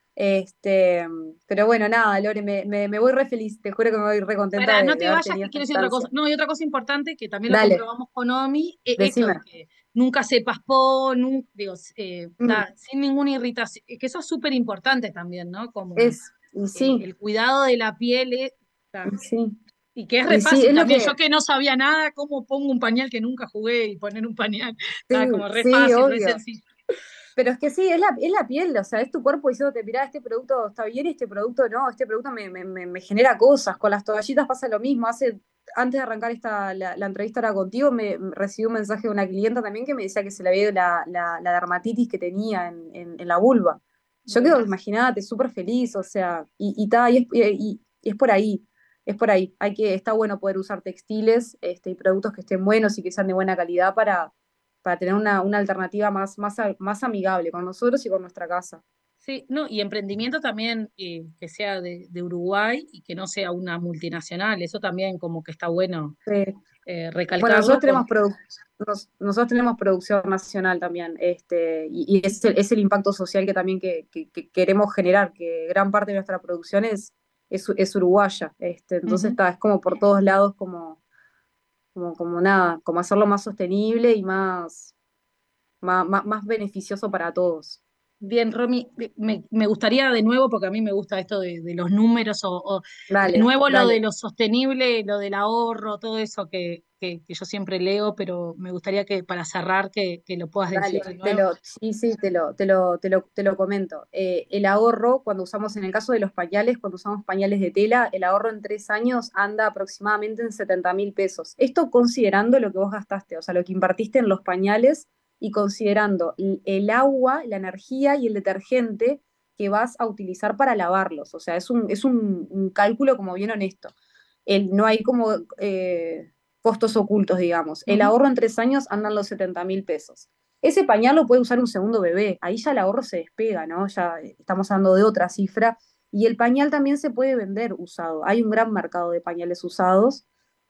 Este, pero bueno, nada, Lore, me, me, me voy re feliz, te juro que me voy re contenta Pará, no de, de te haber vayas tenido que esta quiero decir otra instancia. cosa. No, hay otra cosa importante que también lo Dale, comprobamos con Omi, e- esto de decime. que nunca se paspó, nun- digo, eh, Mm, ta, sin ninguna irritación, que eso es súper importante también, ¿no? Como es, y el, sí, el cuidado de la piel, eh, ta, y sí, y que es re y sí, fácil es lo también. Yo que, que no sabía nada, cómo pongo un pañal que nunca jugué y poner un pañal, sí, está como re sí, fácil, re obvio. sencillo. Pero es que sí, es la, es la piel, o sea, es tu cuerpo diciéndote, mirá, este producto está bien y este producto no, este producto me, me, me- me genera cosas. Con las toallitas pasa lo mismo. Hace, antes de arrancar esta, la, la entrevista ahora contigo, me me recibí un mensaje de una clienta también que me decía que se le había ido la, la, la dermatitis que tenía en, en, en la vulva. Yo quedo, Buenísimo. imagínate, súper feliz, o sea, y, y, ta, y, es, y, y- y es por ahí, es por ahí. Hay que, está bueno poder usar textiles este, y productos que estén buenos y que sean de buena calidad para para tener una, una alternativa más, más, a- más amigable con nosotros y con nuestra casa. Sí, no, y emprendimiento también eh, que sea de, de Uruguay y que no sea una multinacional, eso también como que está bueno Sí. eh, Bueno, nosotros recalcarlo tenemos, porque produ- nos- nosotros tenemos producción nacional también, este, y, y es, el, es el impacto social que también que, que- que queremos generar, que gran parte de nuestra producción es, es, es uruguaya. Este, entonces ujú. está, es como por todos lados como, como, como nada, como hacerlo más sostenible y más, más, más, más beneficioso para todos. Bien, Romy, me, me gustaría de nuevo, porque a mí me gusta esto de, de los números, o, o de Dale, nuevo lo de dale. lo sostenible, lo del ahorro, todo eso que, que, que yo siempre leo, pero me gustaría que para cerrar que, que lo puedas decir Dale, de te nuevo. lo, sí, sí, te lo, te lo, te lo, te lo comento. Eh, el ahorro, cuando usamos, en el caso de los pañales, cuando usamos pañales de tela, el ahorro en tres años anda aproximadamente en setenta mil pesos. Esto considerando lo que vos gastaste, o sea, lo que invertiste en los pañales y considerando el, el agua, la energía y el detergente que vas a utilizar para lavarlos. O sea, es un, es un, un cálculo como bien honesto. El, no hay como eh, costos ocultos, digamos. El Ujú. ahorro en tres años andan los setenta mil pesos. Ese pañal lo puede usar un segundo bebé, ahí ya el ahorro se despega, ¿no? Ya estamos hablando de otra cifra. Y el pañal también se puede vender usado. Hay un gran mercado de pañales usados.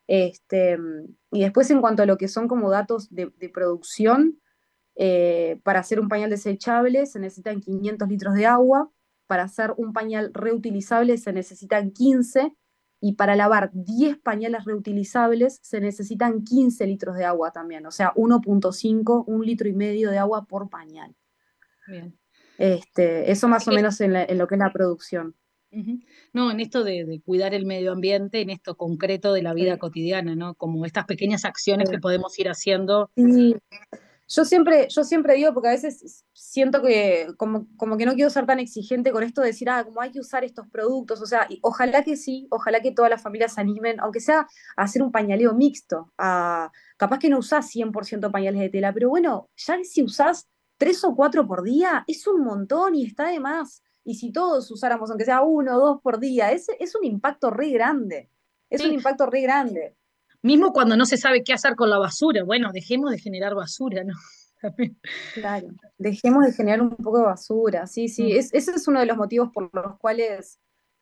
Este, y después en cuanto a lo que son como datos de, de producción, eh, para hacer un pañal desechable se necesitan quinientos litros de agua, para hacer un pañal reutilizable se necesitan quince y para lavar diez pañales reutilizables se necesitan quince litros de agua también, o sea, uno punto cinco, un litro y medio de agua por pañal. Bien. Este, eso Así más o que, menos en, la- en lo que es la producción. ujú. No, en esto de, de cuidar el medio ambiente, en esto concreto de la vida Sí. cotidiana, ¿no? Como estas pequeñas acciones que podemos ir haciendo. Sí, yo siempre, yo siempre digo, porque a veces siento que como, como que no quiero ser tan exigente con esto de decir, ah, como hay que usar estos productos, o sea, y ojalá que sí, ojalá que todas las familias se animen, aunque sea a hacer un pañaleo mixto, a, capaz que no usás cien por ciento pañales de tela, pero bueno, ya si usás tres o cuatro por día, es un montón y está de más. Y si todos usáramos, aunque sea uno o dos por día, es, es un impacto re grande, es un Sí, impacto re grande. mismo cuando no se sabe qué hacer con la basura, bueno, dejemos de generar basura, ¿no? También. Claro, dejemos de generar un poco de basura. Sí, sí, Mm. es, ese es uno de los motivos por los cuales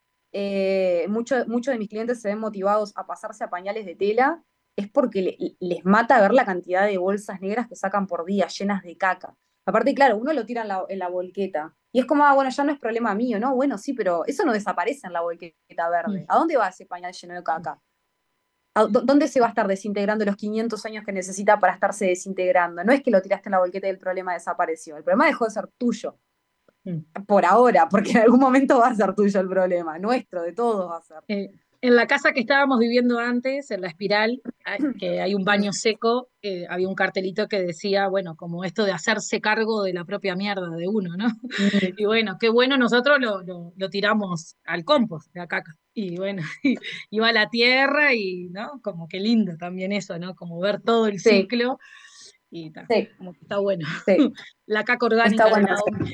eh, muchos muchos de mis clientes se ven motivados a pasarse a pañales de tela, es porque le- les mata ver la cantidad de bolsas negras que sacan por día, llenas de caca. Aparte, claro, uno lo tira en la, en la volqueta. Y es como, ah, bueno, ya no es problema mío, ¿no? Bueno, sí, pero eso no desaparece en la volqueta verde. Mm. ¿A dónde va ese pañal lleno de caca? ¿A dó- ¿Dónde se va a estar desintegrando los quinientos años que necesita para estarse desintegrando? No es que lo tiraste en la volqueta y el problema desapareció. El problema dejó de ser tuyo. por ahora, porque en algún momento va a ser tuyo el problema, nuestro, de todos va a ser. Eh, en la casa que estábamos viviendo antes, en La Espiral, hay- que hay un baño seco, eh, había un cartelito que decía, bueno, como esto de hacerse cargo de la propia mierda de uno, ¿no? Y bueno, qué bueno, nosotros lo, lo- lo tiramos al compost, la caca. Y bueno, y- iba a la tierra y, ¿no? Como qué lindo también eso, ¿no? Como ver todo el Sí, ciclo y ta, sí, como que está bueno. sí. La caca Está orgánica de bueno. la O M S.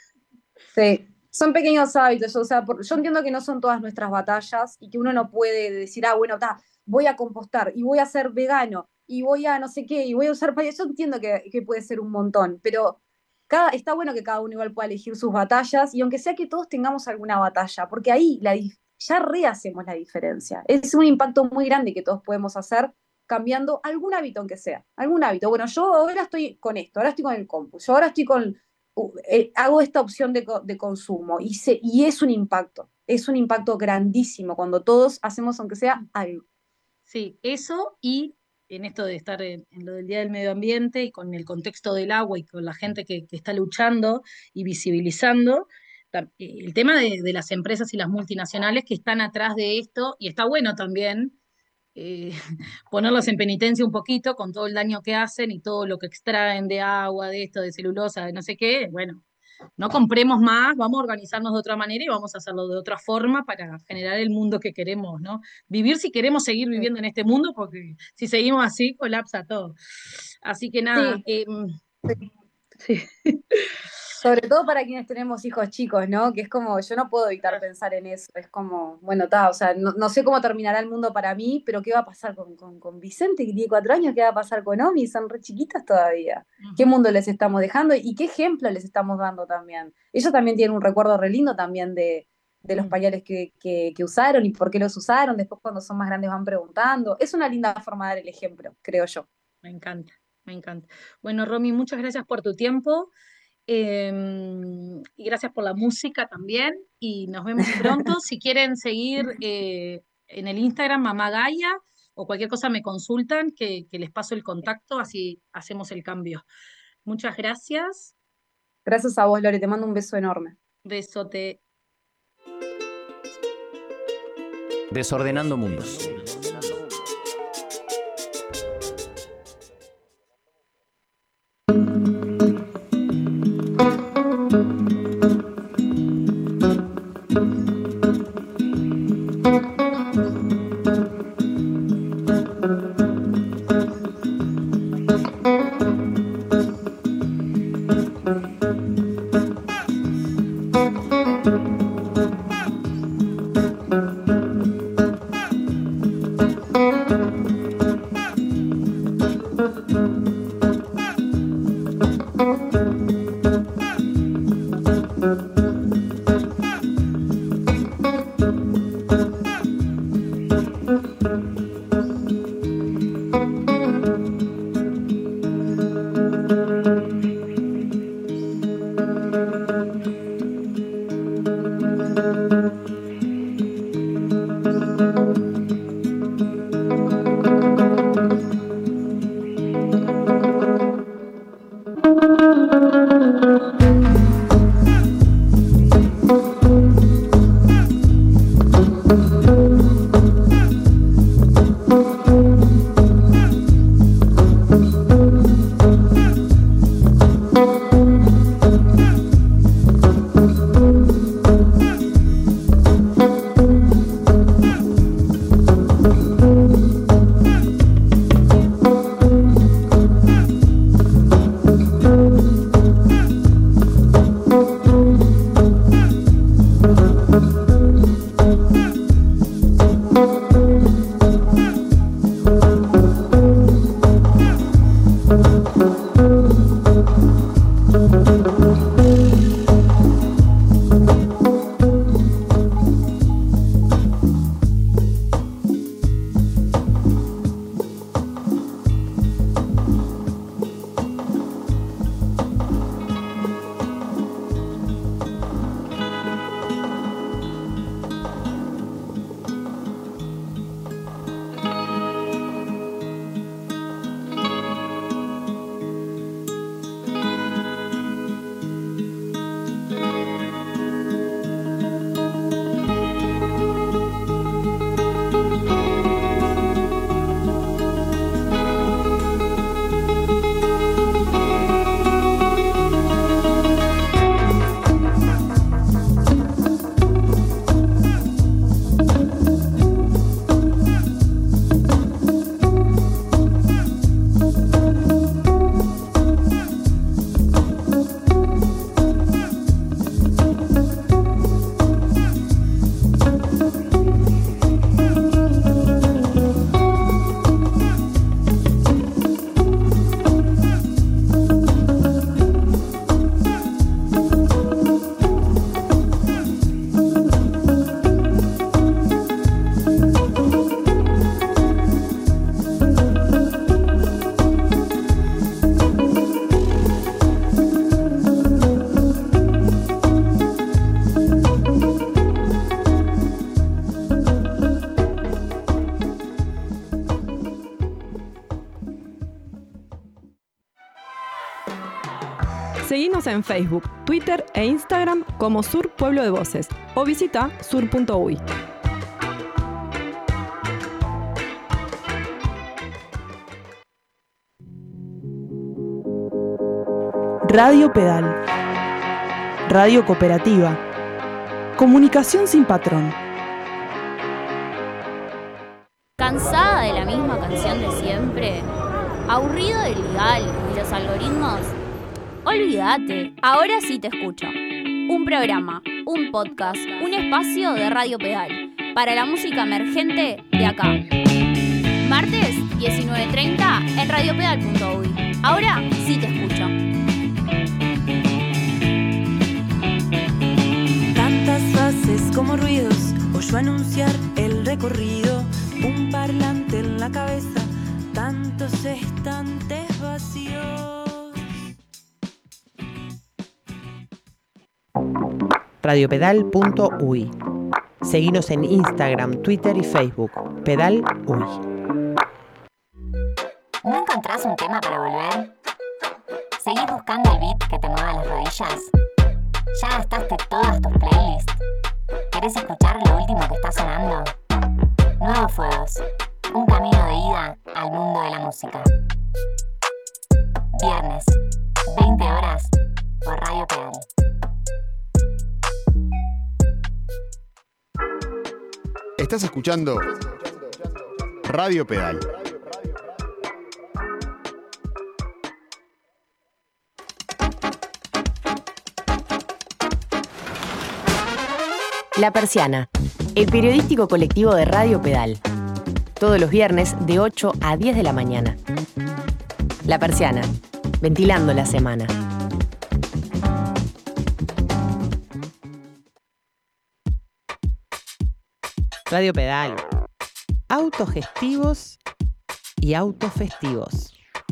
Sí, son pequeños hábitos. O sea, por- yo entiendo que no son todas nuestras batallas y que uno no puede decir, ah, bueno, ta, voy a compostar y voy a ser vegano y voy a no sé qué y voy a usar pañales. Yo entiendo que, que puede ser un montón, pero cada, está bueno que cada uno igual pueda elegir sus batallas y aunque sea que todos tengamos alguna batalla, porque ahí la, dif- ya rehacemos la diferencia. Es un impacto muy grande que todos podemos hacer cambiando algún hábito, aunque sea, algún hábito. Bueno, yo ahora estoy con esto, ahora estoy con el compu, yo ahora estoy con uh, eh, hago esta opción de, co- de consumo y, se, y es un impacto, es un impacto grandísimo cuando todos hacemos aunque sea algo. Sí, eso y en esto de estar en, en lo del Día del Medio Ambiente y con el contexto del agua y con la gente que, que está luchando y visibilizando, tam- eh, el tema de, de las empresas y las multinacionales que están atrás de esto, y está bueno también eh, ponerlos en penitencia un poquito con todo el daño que hacen y todo lo que extraen de agua, de esto, de celulosa, de no sé qué, bueno, no compremos más, vamos a organizarnos de otra manera y vamos a hacerlo de otra forma para generar el mundo que queremos, ¿no? Vivir si queremos seguir viviendo en este mundo, porque si seguimos así, colapsa todo. Así que nada, Sí, eh, sí. sobre todo para quienes tenemos hijos chicos, ¿no? Que es como, yo no puedo evitar pensar en eso, es como, bueno, está, o sea, no, no sé cómo terminará el mundo para mí, pero ¿qué va a pasar con, con, con Vicente, que tiene cuatro años? ¿Qué va a pasar con Omi? Son re chiquitas todavía. ¿Qué Ujú. mundo les estamos dejando y qué ejemplo les estamos dando también? Ellos también tienen un recuerdo re lindo también de, de los Mm, pañales que, que, que usaron y por qué los usaron, después cuando son más grandes van preguntando. Es una linda forma de dar el ejemplo, creo yo. me encanta, me encanta. Bueno, Romy, muchas gracias por tu tiempo. Eh, y gracias por la música también. Y nos vemos pronto. Si quieren seguir eh, en el Instagram, Mamá Gaia, o cualquier cosa me consultan, que, que les paso el contacto, así hacemos el cambio. Muchas gracias. Gracias a vos, Lore, te mando un beso enorme. Besote. Desordenando Mundos. Seguinos en Facebook, Twitter e Instagram como Sur Pueblo de Voces o visita sur punto uy. Radio Pedal. Radio cooperativa. Comunicación sin patrón. ¿Cansada de la misma canción de siempre? ¿Aburrido del legal y los algoritmos? Olvídate, ahora sí te escucho. Un programa, un podcast, un espacio de Radio Pedal para la música emergente de acá. Martes, diecinueve treinta en radio pedal punto uy. Ahora sí te escucho. Tantas fases como ruidos, oyó anunciar el recorrido, un parlante en la cabeza, tantos estantes vacíos. radio pedal punto uy. Seguinos en Instagram, Twitter y Facebook. Pedal Uy. ¿No encontrás un tema para volver? ¿Seguís buscando el beat que te mueva las rodillas? ¿Ya gastaste todas tus playlists? ¿Querés escuchar lo último que está sonando? Nuevos Fuegos. Un camino de ida al mundo de la música. Viernes, veinte horas, por Radio Pedal. Estás escuchando Radio Pedal. La Persiana, el periodístico colectivo de Radio Pedal. Todos los viernes de ocho a diez de la mañana. La Persiana, ventilando la semana. Radio Pedal. Autogestivos y autofestivos.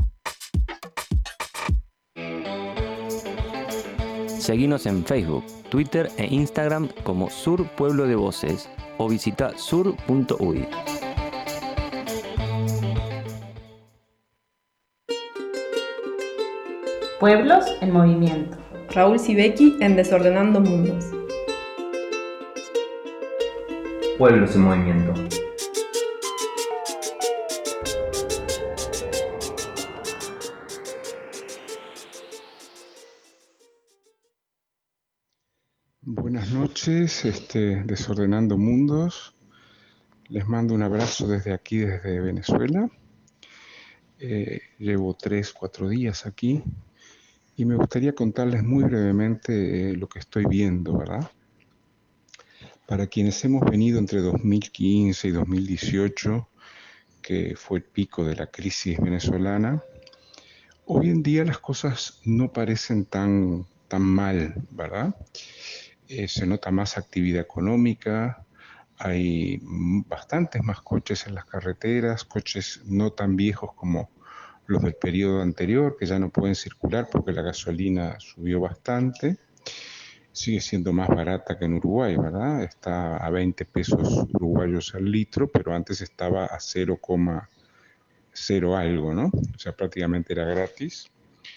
Seguinos en Facebook, Twitter e Instagram como Sur Pueblo de Voces o visita sur punto uy. Pueblos en movimiento. Raúl Sibeki en Desordenando Mundos. Pueblos en movimiento. Buenas noches, este, Desordenando Mundos. Les mando un abrazo desde aquí, desde Venezuela. Eh, llevo tres, cuatro días aquí y me gustaría contarles muy brevemente eh, lo que estoy viendo, ¿verdad? Para quienes hemos venido entre dos mil quince y dos mil dieciocho, que fue el pico de la crisis venezolana, hoy en día las cosas no parecen tan, tan mal, ¿verdad? Eh, se nota más actividad económica, hay bastantes más coches en las carreteras, coches no tan viejos como los del periodo anterior, que ya no pueden circular porque la gasolina subió bastante. Sigue siendo más barata que en Uruguay, ¿verdad? Está a veinte pesos uruguayos al litro, pero antes estaba a cero coma cero algo, ¿no? O sea, prácticamente era gratis.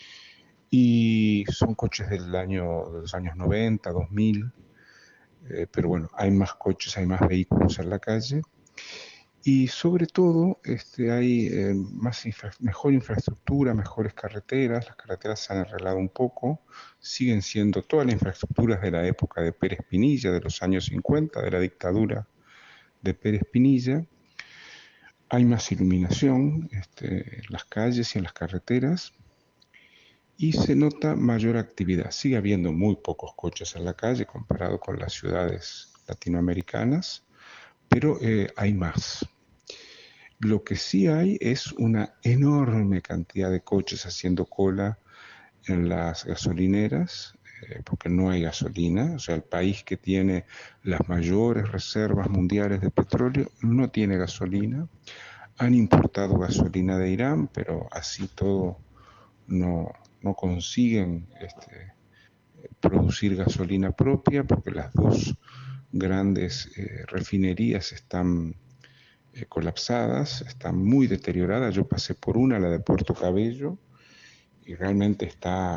Y son coches del año, de los años noventa, dos mil, eh, pero bueno, hay más coches, hay más vehículos en la calle. Y sobre todo este, hay eh, más infra- mejor infraestructura, mejores carreteras. Las carreteras se han arreglado un poco, siguen siendo todas las infraestructuras de la época de Pérez Pinilla, de los años cincuenta, de la dictadura de Pérez Pinilla. Hay más iluminación este, en las calles y en las carreteras y se nota mayor actividad. Sigue habiendo muy pocos coches en la calle comparado con las ciudades latinoamericanas, pero eh, hay más. Lo que sí hay es una enorme cantidad de coches haciendo cola en las gasolineras, eh, porque no hay gasolina. O sea, el país que tiene las mayores reservas mundiales de petróleo no tiene gasolina. Han importado gasolina de Irán, pero así todo no, no consiguen este, producir gasolina propia, porque las dos grandes eh, refinerías están eh, colapsadas, están muy deterioradas. Yo pasé por una, la de Puerto Cabello, y realmente está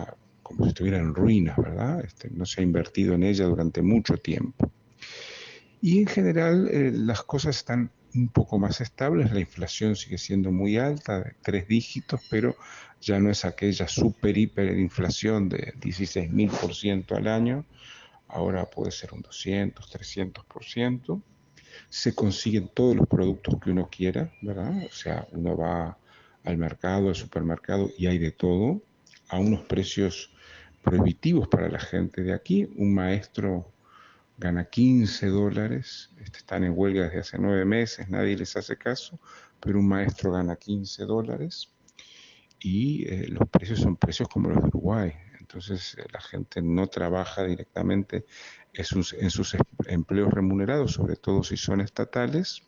como si estuviera en ruinas, ¿verdad? Este, no se ha invertido en ella durante mucho tiempo. Y en general eh, las cosas están un poco más estables, la inflación sigue siendo muy alta, de tres dígitos, pero ya no es aquella super hiperinflación de dieciséis mil por ciento al año, ahora puede ser un doscientos, trescientos por ciento. Se consiguen todos los productos que uno quiera, ¿verdad? O sea, uno va al mercado, al supermercado y hay de todo, a unos precios prohibitivos para la gente de aquí. Un maestro gana quince dólares, este, están en huelga desde hace nueve meses, nadie les hace caso, pero un maestro gana quince dólares y eh, los precios son precios como los de Uruguay. Entonces eh, la gente no trabaja directamente en sus, en sus empleos remunerados, sobre todo si son estatales,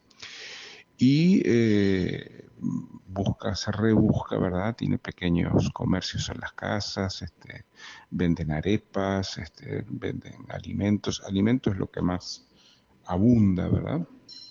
y eh, busca, se rebusca, ¿verdad? Tiene pequeños comercios en las casas, este, venden arepas, este, venden alimentos. Alimentos es lo que más abunda, ¿verdad?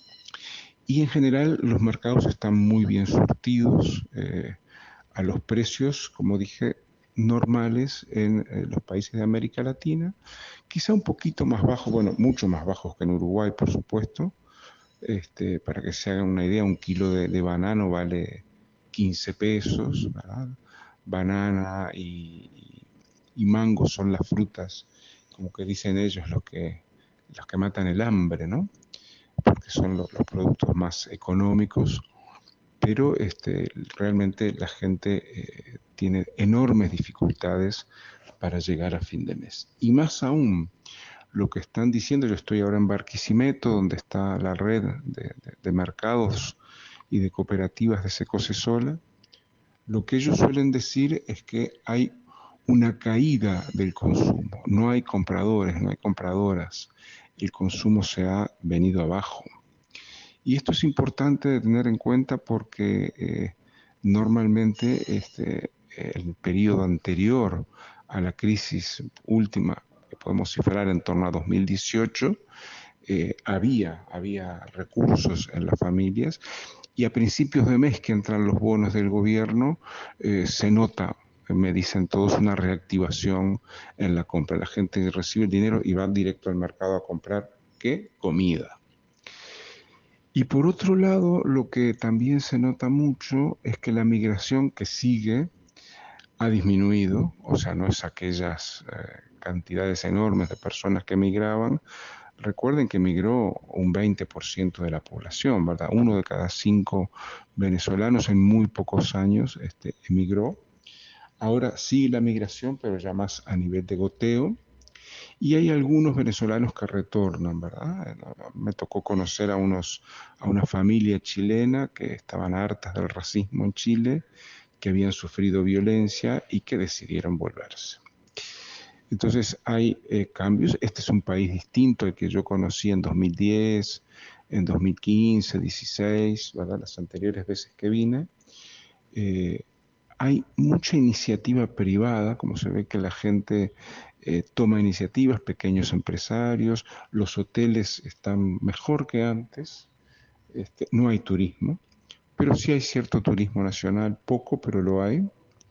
Y en general los mercados están muy bien surtidos eh, a los precios, como dije, normales en eh, los países de América Latina, quizá un poquito más bajos, bueno, mucho más bajos que en Uruguay, por supuesto. Este, para que se hagan una idea, un kilo de, de banano vale quince pesos, ¿verdad? Banana y, y, y mango son las frutas, como que dicen ellos, los que, los que matan el hambre, ¿no? Porque son los, los productos más económicos, pero este, realmente la gente eh, tiene enormes dificultades para llegar a fin de mes. Y más aún, lo que están diciendo, yo estoy ahora en Barquisimeto, donde está la red de, de, de mercados y de cooperativas de Secosesola, lo que ellos suelen decir es que hay una caída del consumo, no hay compradores, no hay compradoras, el consumo se ha venido abajo. Y esto es importante de tener en cuenta porque eh, normalmente este, el periodo anterior a la crisis última, que podemos cifrar en torno a dos mil dieciocho, eh, había, había recursos en las familias y a principios de mes que entran los bonos del gobierno eh, se nota, me dicen todos, una reactivación en la compra. La gente recibe el dinero y va directo al mercado a comprar, ¿qué? Comida. Y por otro lado, lo que también se nota mucho es que la migración que sigue ha disminuido, o sea, no es aquellas eh, cantidades enormes de personas que migraban. Recuerden que migró un veinte por ciento de la población, ¿verdad? Uno de cada cinco venezolanos en muy pocos años este, emigró. Ahora sigue la migración, pero ya más a nivel de goteo. Y hay algunos venezolanos que retornan, ¿verdad? Me tocó conocer a, unos, a una familia chilena que estaban hartas del racismo en Chile, que habían sufrido violencia y que decidieron volverse. Entonces hay eh, cambios. Este es un país distinto al que yo conocí en dos mil diez, en dos mil quince, dieciséis, ¿verdad? Las anteriores veces que vine. Eh, hay mucha iniciativa privada, como se ve que la gente eh, toma iniciativas, pequeños empresarios, los hoteles están mejor que antes, este, no hay turismo, pero sí hay cierto turismo nacional, poco, pero lo hay.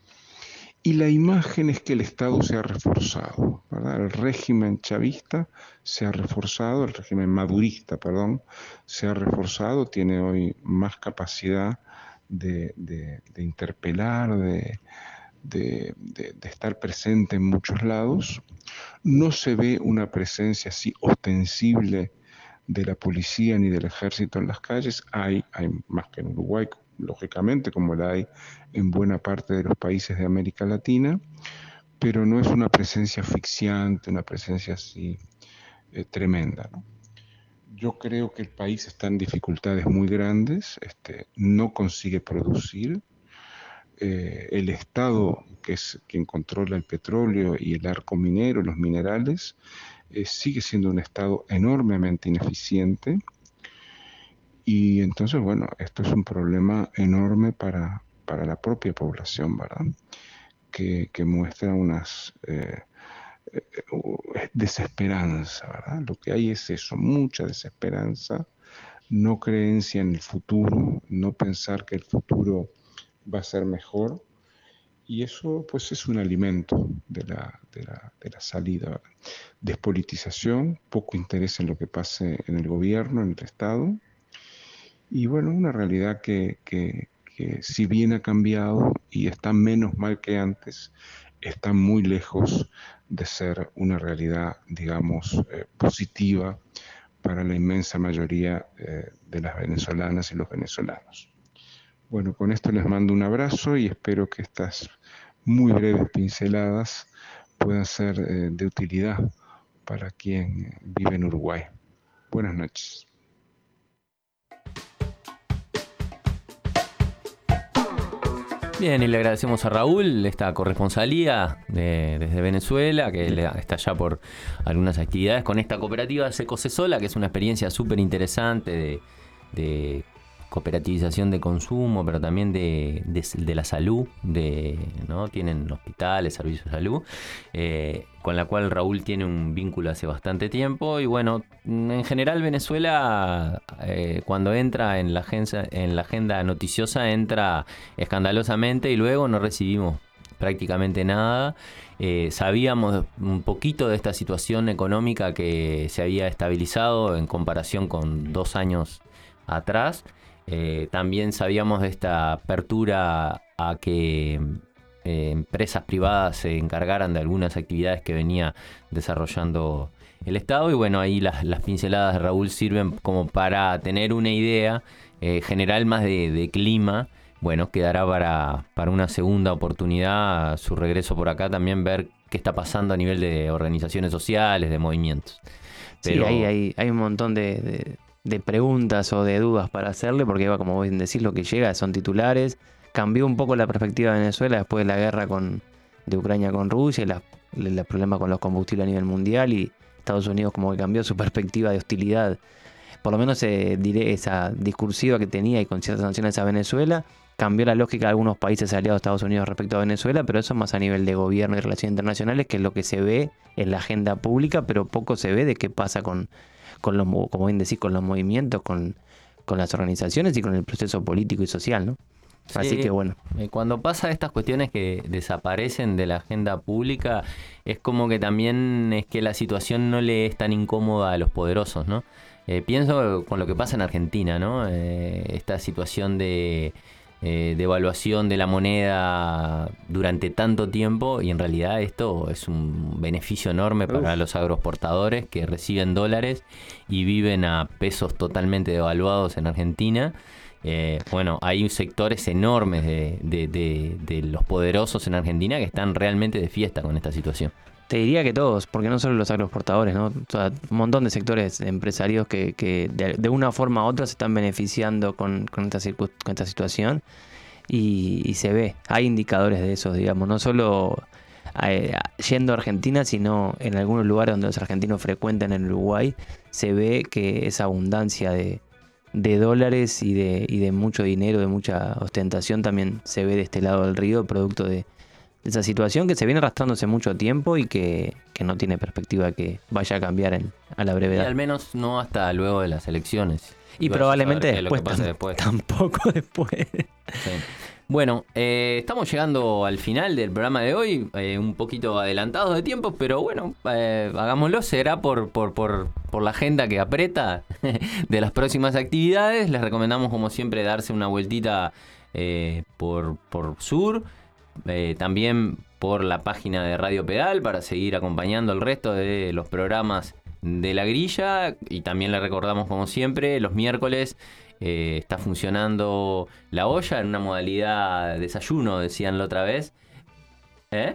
Y la imagen es que el Estado se ha reforzado, ¿verdad? El régimen chavista se ha reforzado, el régimen madurista, perdón, se ha reforzado, tiene hoy más capacidad de, de, de interpelar, de, de, de, de estar presente en muchos lados. No se ve una presencia así ostensible de la policía ni del ejército en las calles. Hay, hay más que en Uruguay, lógicamente, como la hay en buena parte de los países de América Latina, pero no es una presencia asfixiante, una presencia así eh, tremenda, ¿no? Yo creo que el país está en dificultades muy grandes, este, no consigue producir. Eh, el Estado, que es quien controla el petróleo y el arco minero, los minerales, eh, sigue siendo un Estado enormemente ineficiente. Y entonces, bueno, esto es un problema enorme para, para la propia población, ¿verdad? Que, que muestra unas eh, eh, desesperanza, ¿verdad? Lo que hay es eso, mucha desesperanza, no creencia en el futuro, no pensar que el futuro va a ser mejor y eso pues es un alimento de la, de la, de la salida, ¿verdad? Despolitización, poco interés en lo que pase en el gobierno, en el Estado, y bueno, una realidad que, que, que si bien ha cambiado y está menos mal que antes, está muy lejos de ser una realidad, digamos, eh, positiva para la inmensa mayoría eh, de las venezolanas y los venezolanos. Bueno, con esto les mando un abrazo y espero que estas muy breves pinceladas puedan ser eh, de utilidad para quien vive en Uruguay. Buenas noches. Bien, y le agradecemos a Raúl esta corresponsalía de, desde Venezuela, que le, está ya por algunas actividades con esta cooperativa Seco Cesola, que es una experiencia súper interesante de, de cooperativización de consumo, pero también de, de, de la salud, de, ¿no? Tienen hospitales, servicios de salud, eh, con la cual Raúl tiene un vínculo hace bastante tiempo. Y bueno, en general Venezuela, eh, cuando entra en la, agenda, en la agenda noticiosa, entra escandalosamente y luego no recibimos prácticamente nada. Eh, sabíamos un poquito de esta situación económica que se había estabilizado en comparación con dos años atrás. Eh, también sabíamos de esta apertura a que eh, empresas privadas se encargaran de algunas actividades que venía desarrollando el Estado. Y bueno, ahí las, las pinceladas de Raúl sirven como para tener una idea eh, general más de, de clima. Bueno, quedará para, para una segunda oportunidad su regreso por acá, también ver qué está pasando a nivel de organizaciones sociales, de movimientos. Pero... Sí, ahí hay, hay un montón de... de... de preguntas o de dudas para hacerle, porque como vos decís, lo que llega son titulares. Cambió un poco la perspectiva de Venezuela después de la guerra con, de Ucrania con Rusia, la, el problema con los combustibles a nivel mundial, y Estados Unidos como que cambió su perspectiva de hostilidad, por lo menos eh, diré esa discursiva que tenía y con ciertas sanciones a Venezuela. Cambió la lógica de algunos países aliados a Estados Unidos respecto a Venezuela, pero eso más a nivel de gobierno y relaciones internacionales, que es lo que se ve en la agenda pública, pero poco se ve de qué pasa con con los, como bien decís, con los movimientos, con, con las organizaciones y con el proceso político y social, ¿no? Sí, así que bueno. Cuando pasa estas cuestiones que desaparecen de la agenda pública, es como que también es que la situación no le es tan incómoda a los poderosos, ¿no? Eh, pienso con lo que pasa en Argentina, ¿no? Eh, esta situación de... Eh, devaluación de la moneda durante tanto tiempo, y en realidad esto es un beneficio enorme para Uf. los agroexportadores que reciben dólares y viven a pesos totalmente devaluados en Argentina. Eh, bueno, hay sectores enormes de, de, de, de los poderosos en Argentina que están realmente de fiesta con esta situación. Te diría que todos, porque no solo los agroexportadores, ¿no? O sea, un montón de sectores empresarios que, que de, de una forma u otra se están beneficiando con, con, esta, circu- con esta situación, y, y se ve, hay indicadores de esos, digamos, no solo eh, yendo a Argentina, sino en algunos lugares donde los argentinos frecuentan en Uruguay, se ve que esa abundancia de, de dólares y de, y de mucho dinero, de mucha ostentación, también se ve de este lado del río, producto de esa situación que se viene arrastrando hace mucho tiempo y que, que no tiene perspectiva que vaya a cambiar en, a la brevedad. Y al menos no hasta luego de las elecciones. Y Vas probablemente después, tam- después tampoco después. Sí. Bueno, eh, estamos llegando al final del programa de hoy, eh, un poquito adelantados de tiempo, pero bueno, eh, hagámoslo, será por, por, por, por la agenda que aprieta de las próximas actividades. Les recomendamos como siempre darse una vueltita eh, por, por Sur. Eh, también por la página de Radio Pedal para seguir acompañando el resto de los programas de La Grilla. Y también le recordamos, como siempre, los miércoles eh, está funcionando La Olla en una modalidad desayuno, decían la otra vez. ¿Eh?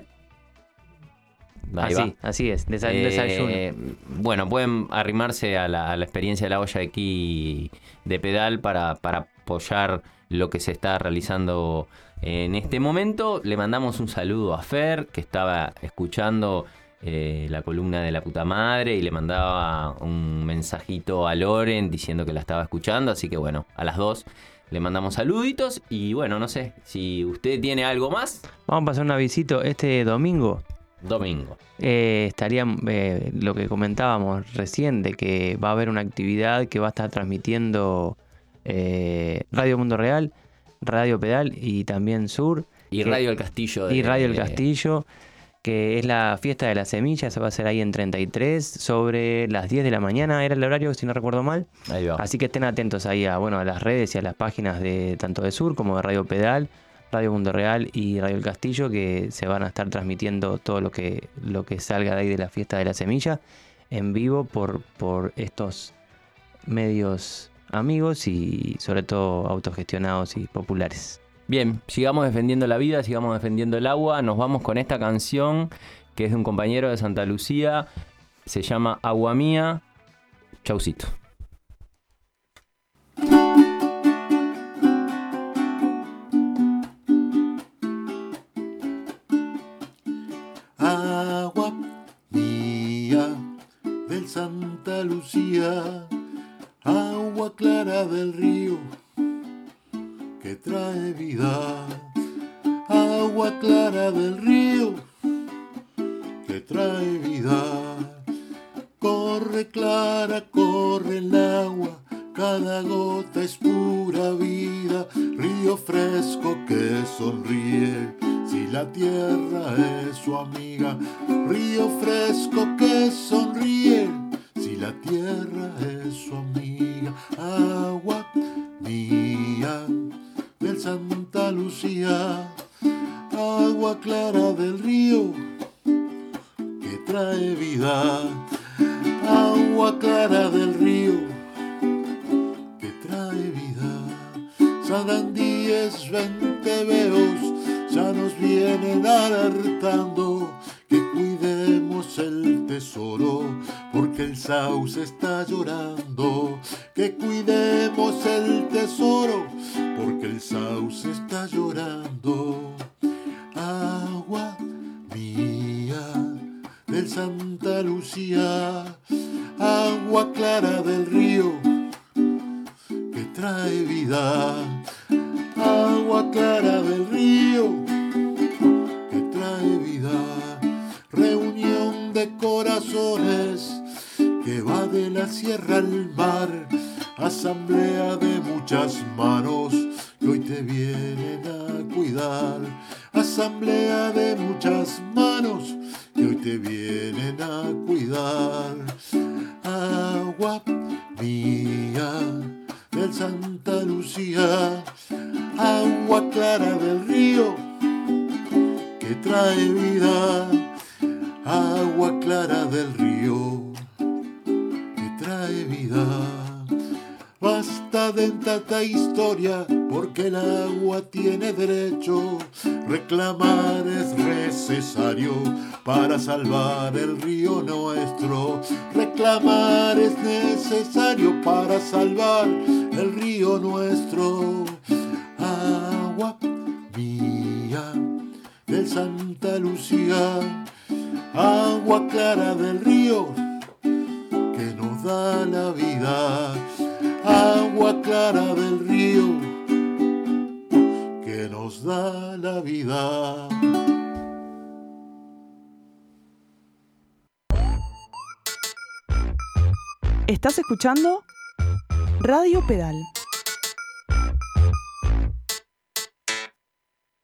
Ahí así, va. así es, desa- Eh, desayuno. Bueno, pueden arrimarse a la, a la experiencia de La Olla aquí de Pedal para, para apoyar lo que se está realizando en este momento. Le mandamos un saludo a Fer, que estaba escuchando eh, la columna de La Puta Madre, y le mandaba un mensajito a Loren diciendo que la estaba escuchando. Así que bueno, a las dos le mandamos saluditos. Y bueno, no sé, si usted tiene algo más. Vamos a pasar un avisito este domingo. Domingo. Eh, estaría eh, lo que comentábamos recién, de que va a haber una actividad que va a estar transmitiendo eh, Radio Mundo Real, Radio Pedal y también Sur, Y que- Radio El Castillo. Y de- Radio El de- Castillo, que es la fiesta de la semilla, se va a hacer ahí en treinta y tres, sobre las diez de la mañana, era el horario, si no recuerdo mal. Ahí va. Así que estén atentos ahí a, bueno, a las redes y a las páginas de tanto de Sur como de Radio Pedal, Radio Mundo Real y Radio El Castillo, que se van a estar transmitiendo todo lo que, lo que salga de ahí de la fiesta de la semilla en vivo por, por estos medios amigos y sobre todo autogestionados y populares. Bien, sigamos defendiendo la vida, sigamos defendiendo el agua. Nos vamos con esta canción que es de un compañero de Santa Lucía. Se llama Agua Mía. Chaucito. Agua mía del Santa Lucía, agua clara del río que trae vida, agua clara del río que trae vida. Corre clara, corre el agua, cada gota es pura vida, río fresco que sonríe, si la tierra es su amiga, río fresco que sonríe, si la tierra es su amiga. Agua mía del Santa Lucía, agua clara del río que trae vida, agua clara del río que trae vida. Sarandíes, venteveos ya nos vienen alertando que cuidemos el tesoro porque el sauce está llorando, que cuidemos el tesoro porque el sauce está llorando. Agua mía del Santa Lucía, agua clara del río que trae vida, agua clara del río que trae vida. Reunión de corazones que va de la sierra al mar, asamblea de muchas manos que hoy te vienen a cuidar, asamblea de muchas manos que hoy te vienen a cuidar. Agua mía del Santa Lucía, agua clara del río que trae vida, agua clara del río que trae vida. Basta de tanta historia porque el agua tiene derecho, reclamar es necesario para salvar el río nuestro, reclamar es necesario para salvar el río nuestro. Agua mía del Santa Lucía, agua clara del río que nos da la vida, agua clara del río que nos da la vida. ¿Estás escuchando? Radio Pedal.